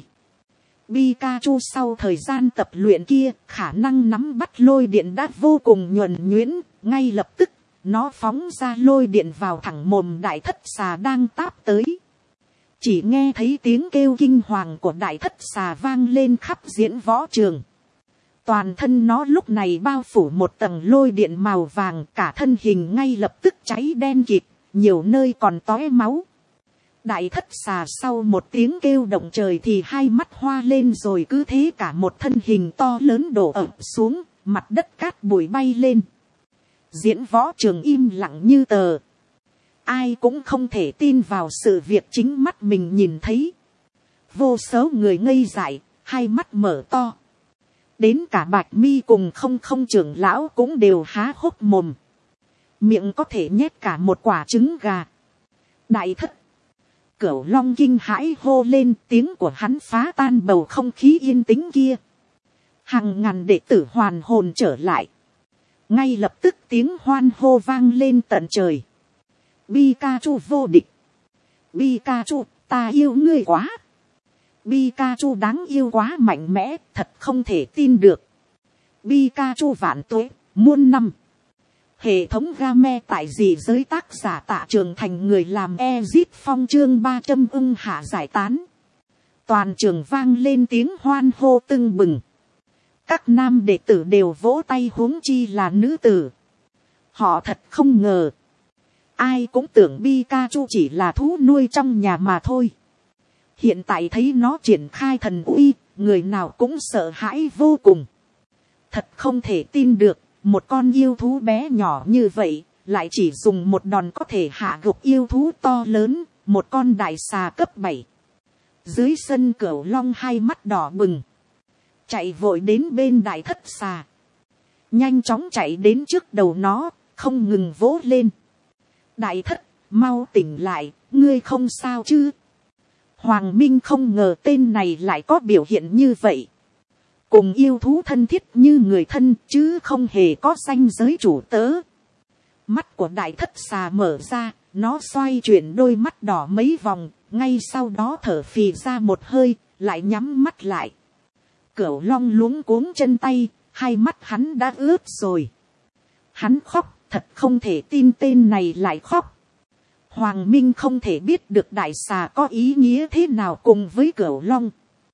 Pikachu sau thời gian tập luyện kia, khả năng nắm bắt lôi điện đã vô cùng nhuần nhuyễn, ngay lập tức, nó phóng ra lôi điện vào thẳng mồm đại thất xà đang táp tới. Chỉ nghe thấy tiếng kêu kinh hoàng của đại thất xà vang lên khắp diễn võ trường. Toàn thân nó lúc này bao phủ một tầng lôi điện màu vàng, cả thân hình ngay lập tức cháy đen kịt, nhiều nơi còn tóe máu. Đại thất xà sau một tiếng kêu động trời thì hai mắt hoa lên, rồi cứ thế cả một thân hình to lớn đổ ập xuống, mặt đất cát bụi bay lên. Diễn võ trường im lặng như tờ. Ai cũng không thể tin vào sự việc chính mắt mình nhìn thấy. Vô số người ngây dại, hai mắt mở to. Đến cả Bạch Mi cùng không trưởng lão cũng đều há hốc mồm. Miệng có thể nhét cả một quả trứng gà. Đại thất. Cửu Long kinh hãi hô lên, tiếng của hắn phá tan bầu không khí yên tĩnh kia. Hàng ngàn đệ tử hoàn hồn trở lại. Ngay lập tức tiếng hoan hô vang lên tận trời. Pikachu vô địch. Pikachu, ta yêu ngươi quá. Pikachu đáng yêu quá mạnh mẽ, thật không thể tin được. Pikachu vạn tuế, muôn năm. Hệ thống game tại dị giới, tác giả Tạ Trường Thành, người làm Ezit Phong, chương 300 ưng hạ giải tán. Toàn trường vang lên tiếng hoan hô tưng bừng. Các nam đệ tử đều vỗ tay, huống chi là nữ tử. Họ thật không ngờ. Ai cũng tưởng Pikachu chỉ là thú nuôi trong nhà mà thôi. Hiện tại thấy nó triển khai thần uy, người nào cũng sợ hãi vô cùng. Thật không thể tin được, một con yêu thú bé nhỏ như vậy, lại chỉ dùng một đòn có thể hạ gục yêu thú to lớn, một con đại xà cấp 7. Dưới sân Cửu Long hai mắt đỏ bừng. Chạy vội đến bên đại thất xà. Nhanh chóng chạy đến trước đầu nó, không ngừng vỗ lên. Đại thất, mau tỉnh lại, ngươi không sao chứ? Hoàng Minh không ngờ tên này lại có biểu hiện như vậy. Cùng yêu thú thân thiết như người thân, chứ không hề có ranh giới chủ tớ. Mắt của đại thất xà mở ra, nó xoay chuyển đôi mắt đỏ mấy vòng, ngay sau đó thở phì ra một hơi, lại nhắm mắt lại. Cửu Long luống cuống chân tay, hai mắt hắn đã ướt rồi. Hắn khóc, thật không thể tin tên này lại khóc. Hoàng Minh không thể biết được đại xà có ý nghĩa thế nào cùng với Cửu Long.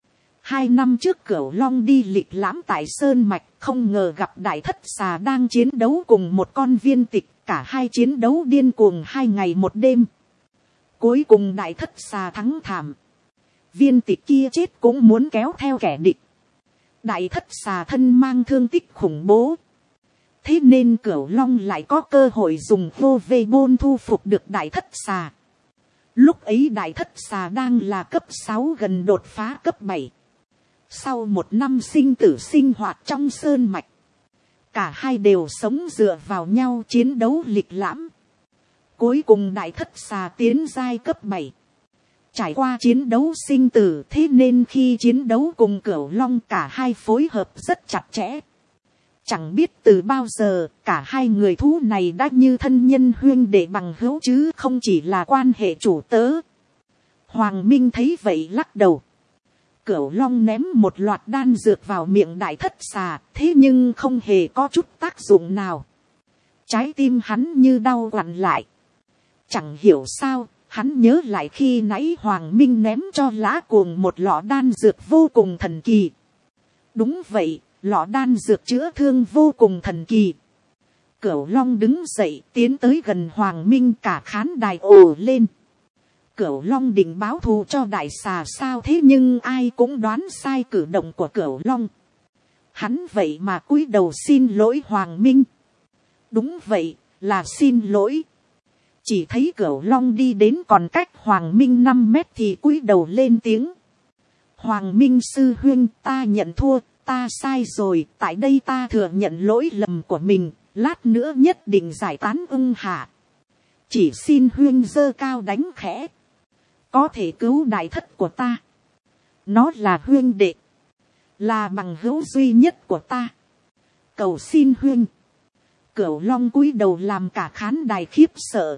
2 năm trước Cửu Long đi lịch lãm tại Sơn Mạch, không ngờ gặp đại thất xà đang chiến đấu cùng một con viên tịch, cả hai chiến đấu điên cuồng 2 ngày 1 đêm. Cuối cùng đại thất xà thắng thảm. Viên tịch kia chết cũng muốn kéo theo kẻ địch. Đại thất xà thân mang thương tích khủng bố. Thế nên Cửu Long lại có cơ hội dùng vô vê bôn thu phục được đại thất xà. Lúc ấy đại thất xà đang là cấp 6 gần đột phá cấp 7. Sau 1 năm sinh tử sinh hoạt trong Sơn Mạch, cả hai đều sống dựa vào nhau chiến đấu lịch lãm. Cuối cùng đại thất xà tiến giai cấp 7. Trải qua chiến đấu sinh tử, thế nên khi chiến đấu cùng Cửu Long cả hai phối hợp rất chặt chẽ. Chẳng biết từ bao giờ cả hai người thú này đã như thân nhân huynh đệ bằng hữu chứ không chỉ là quan hệ chủ tớ. Hoàng Minh thấy vậy lắc đầu. Cửu Long ném một loạt đan dược vào miệng đại thất xà, thế nhưng không hề có chút tác dụng nào. Trái tim hắn như đau quặn lại. Chẳng hiểu sao, hắn nhớ lại khi nãy Hoàng Minh ném cho Lã Cuồng một lọ đan dược vô cùng thần kỳ. Đúng vậy, lọ đan dược chữa thương vô cùng thần kỳ. Cửu Long đứng dậy tiến tới gần Hoàng Minh, cả khán đài ồ lên. Cửu Long định báo thù cho đại xà sao, thế nhưng ai cũng đoán sai cử động của Cửu Long. Hắn vậy mà cúi đầu xin lỗi Hoàng Minh. Đúng vậy, là xin lỗi. Chỉ thấy Cửu Long đi đến còn cách Hoàng Minh 5 mét thì cúi đầu lên tiếng. Hoàng Minh sư huynh, ta nhận thua, ta sai rồi, tại đây ta thừa nhận lỗi lầm của mình, lát nữa nhất định giải tán ưng hạ. Chỉ xin huynh giơ cao đánh khẽ. Có thể cứu đại thất của ta. Nó là huynh đệ, là bằng hữu duy nhất của ta. Cầu xin huynh. Cửu Long cúi đầu làm cả khán đài khiếp sợ.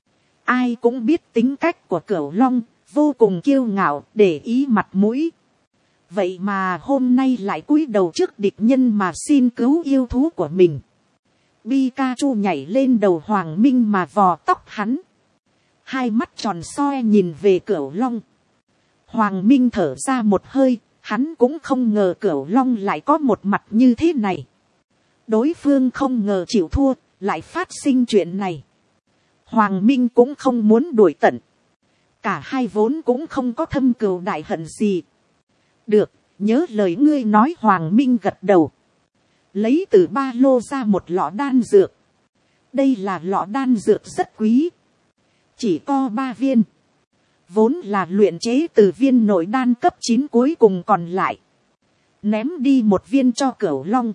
Ai cũng biết tính cách của Cửu Long, vô cùng kiêu ngạo, để ý mặt mũi. Vậy mà hôm nay lại cúi đầu trước địch nhân mà xin cứu yêu thú của mình. Pikachu nhảy lên đầu Hoàng Minh mà vò tóc hắn. Hai mắt tròn soi nhìn về Cửu Long. Hoàng Minh thở ra một hơi, hắn cũng không ngờ Cửu Long lại có một mặt như thế này. Đối phương không ngờ chịu thua, lại phát sinh chuyện này. Hoàng Minh cũng không muốn đuổi tận. Cả hai vốn cũng không có thâm cừu đại hận gì. Được, nhớ lời ngươi nói. Hoàng Minh gật đầu. Lấy từ ba lô ra một lọ đan dược. Đây là lọ đan dược rất quý. Chỉ có 3 viên. Vốn là luyện chế từ viên nội đan cấp 9 cuối cùng còn lại. Ném đi một viên cho Cửu Long.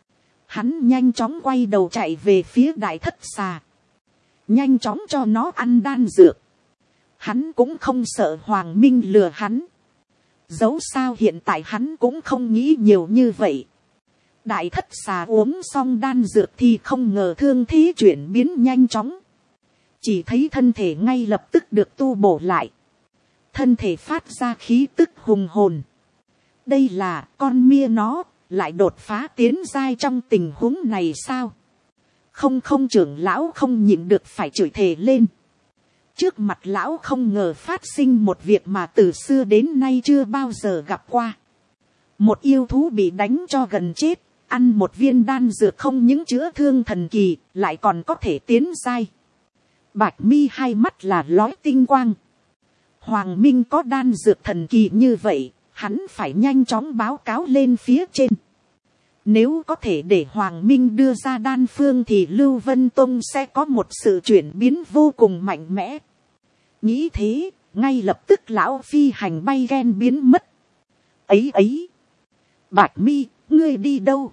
Hắn nhanh chóng quay đầu chạy về phía đại thất xà. Nhanh chóng cho nó ăn đan dược. Hắn cũng không sợ Hoàng Minh lừa hắn. Dẫu sao hiện tại hắn cũng không nghĩ nhiều như vậy. Đại thất xà uống xong đan dược thì không ngờ thương thế chuyển biến nhanh chóng. Chỉ thấy thân thể ngay lập tức được tu bổ lại. Thân thể phát ra khí tức hùng hồn. Đây là con mia nó lại đột phá tiến giai trong tình huống này sao? Không trưởng lão không nhịn được phải chửi thề lên. Trước mặt lão không ngờ phát sinh một việc mà từ xưa đến nay chưa bao giờ gặp qua. Một yêu thú bị đánh cho gần chết, ăn một viên đan dược không những chữa thương thần kỳ, lại còn có thể tiến giai. Bạch Mi hai mắt là lóe tinh quang. Hoàng Minh có đan dược thần kỳ như vậy, hắn phải nhanh chóng báo cáo lên phía trên. Nếu có thể để Hoàng Minh đưa ra đan phương thì Lưu Vân Tông sẽ có một sự chuyển biến vô cùng mạnh mẽ. Nghĩ thế, ngay lập tức lão phi hành bay ghen biến mất. Ấy, Bạch Mi, ngươi đi đâu?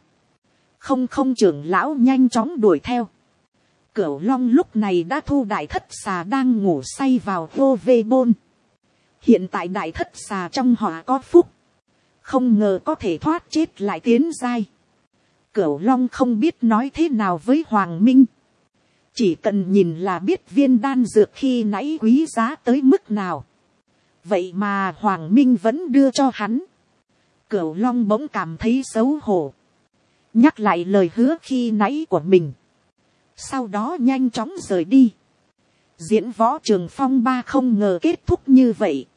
Không trưởng lão nhanh chóng đuổi theo. Cửu Long lúc này đã thu đại thất xà đang ngủ say vào vô vê bôn. Hiện tại đại thất xà trong họ có phúc. Không ngờ có thể thoát chết lại tiến giai. Cửu Long không biết nói thế nào với Hoàng Minh. Chỉ cần nhìn là biết viên đan dược khi nãy quý giá tới mức nào. Vậy mà Hoàng Minh vẫn đưa cho hắn. Cửu Long bỗng cảm thấy xấu hổ. Nhắc lại lời hứa khi nãy của mình. Sau đó nhanh chóng rời đi. Diễn võ trường phong ba không ngờ kết thúc như vậy.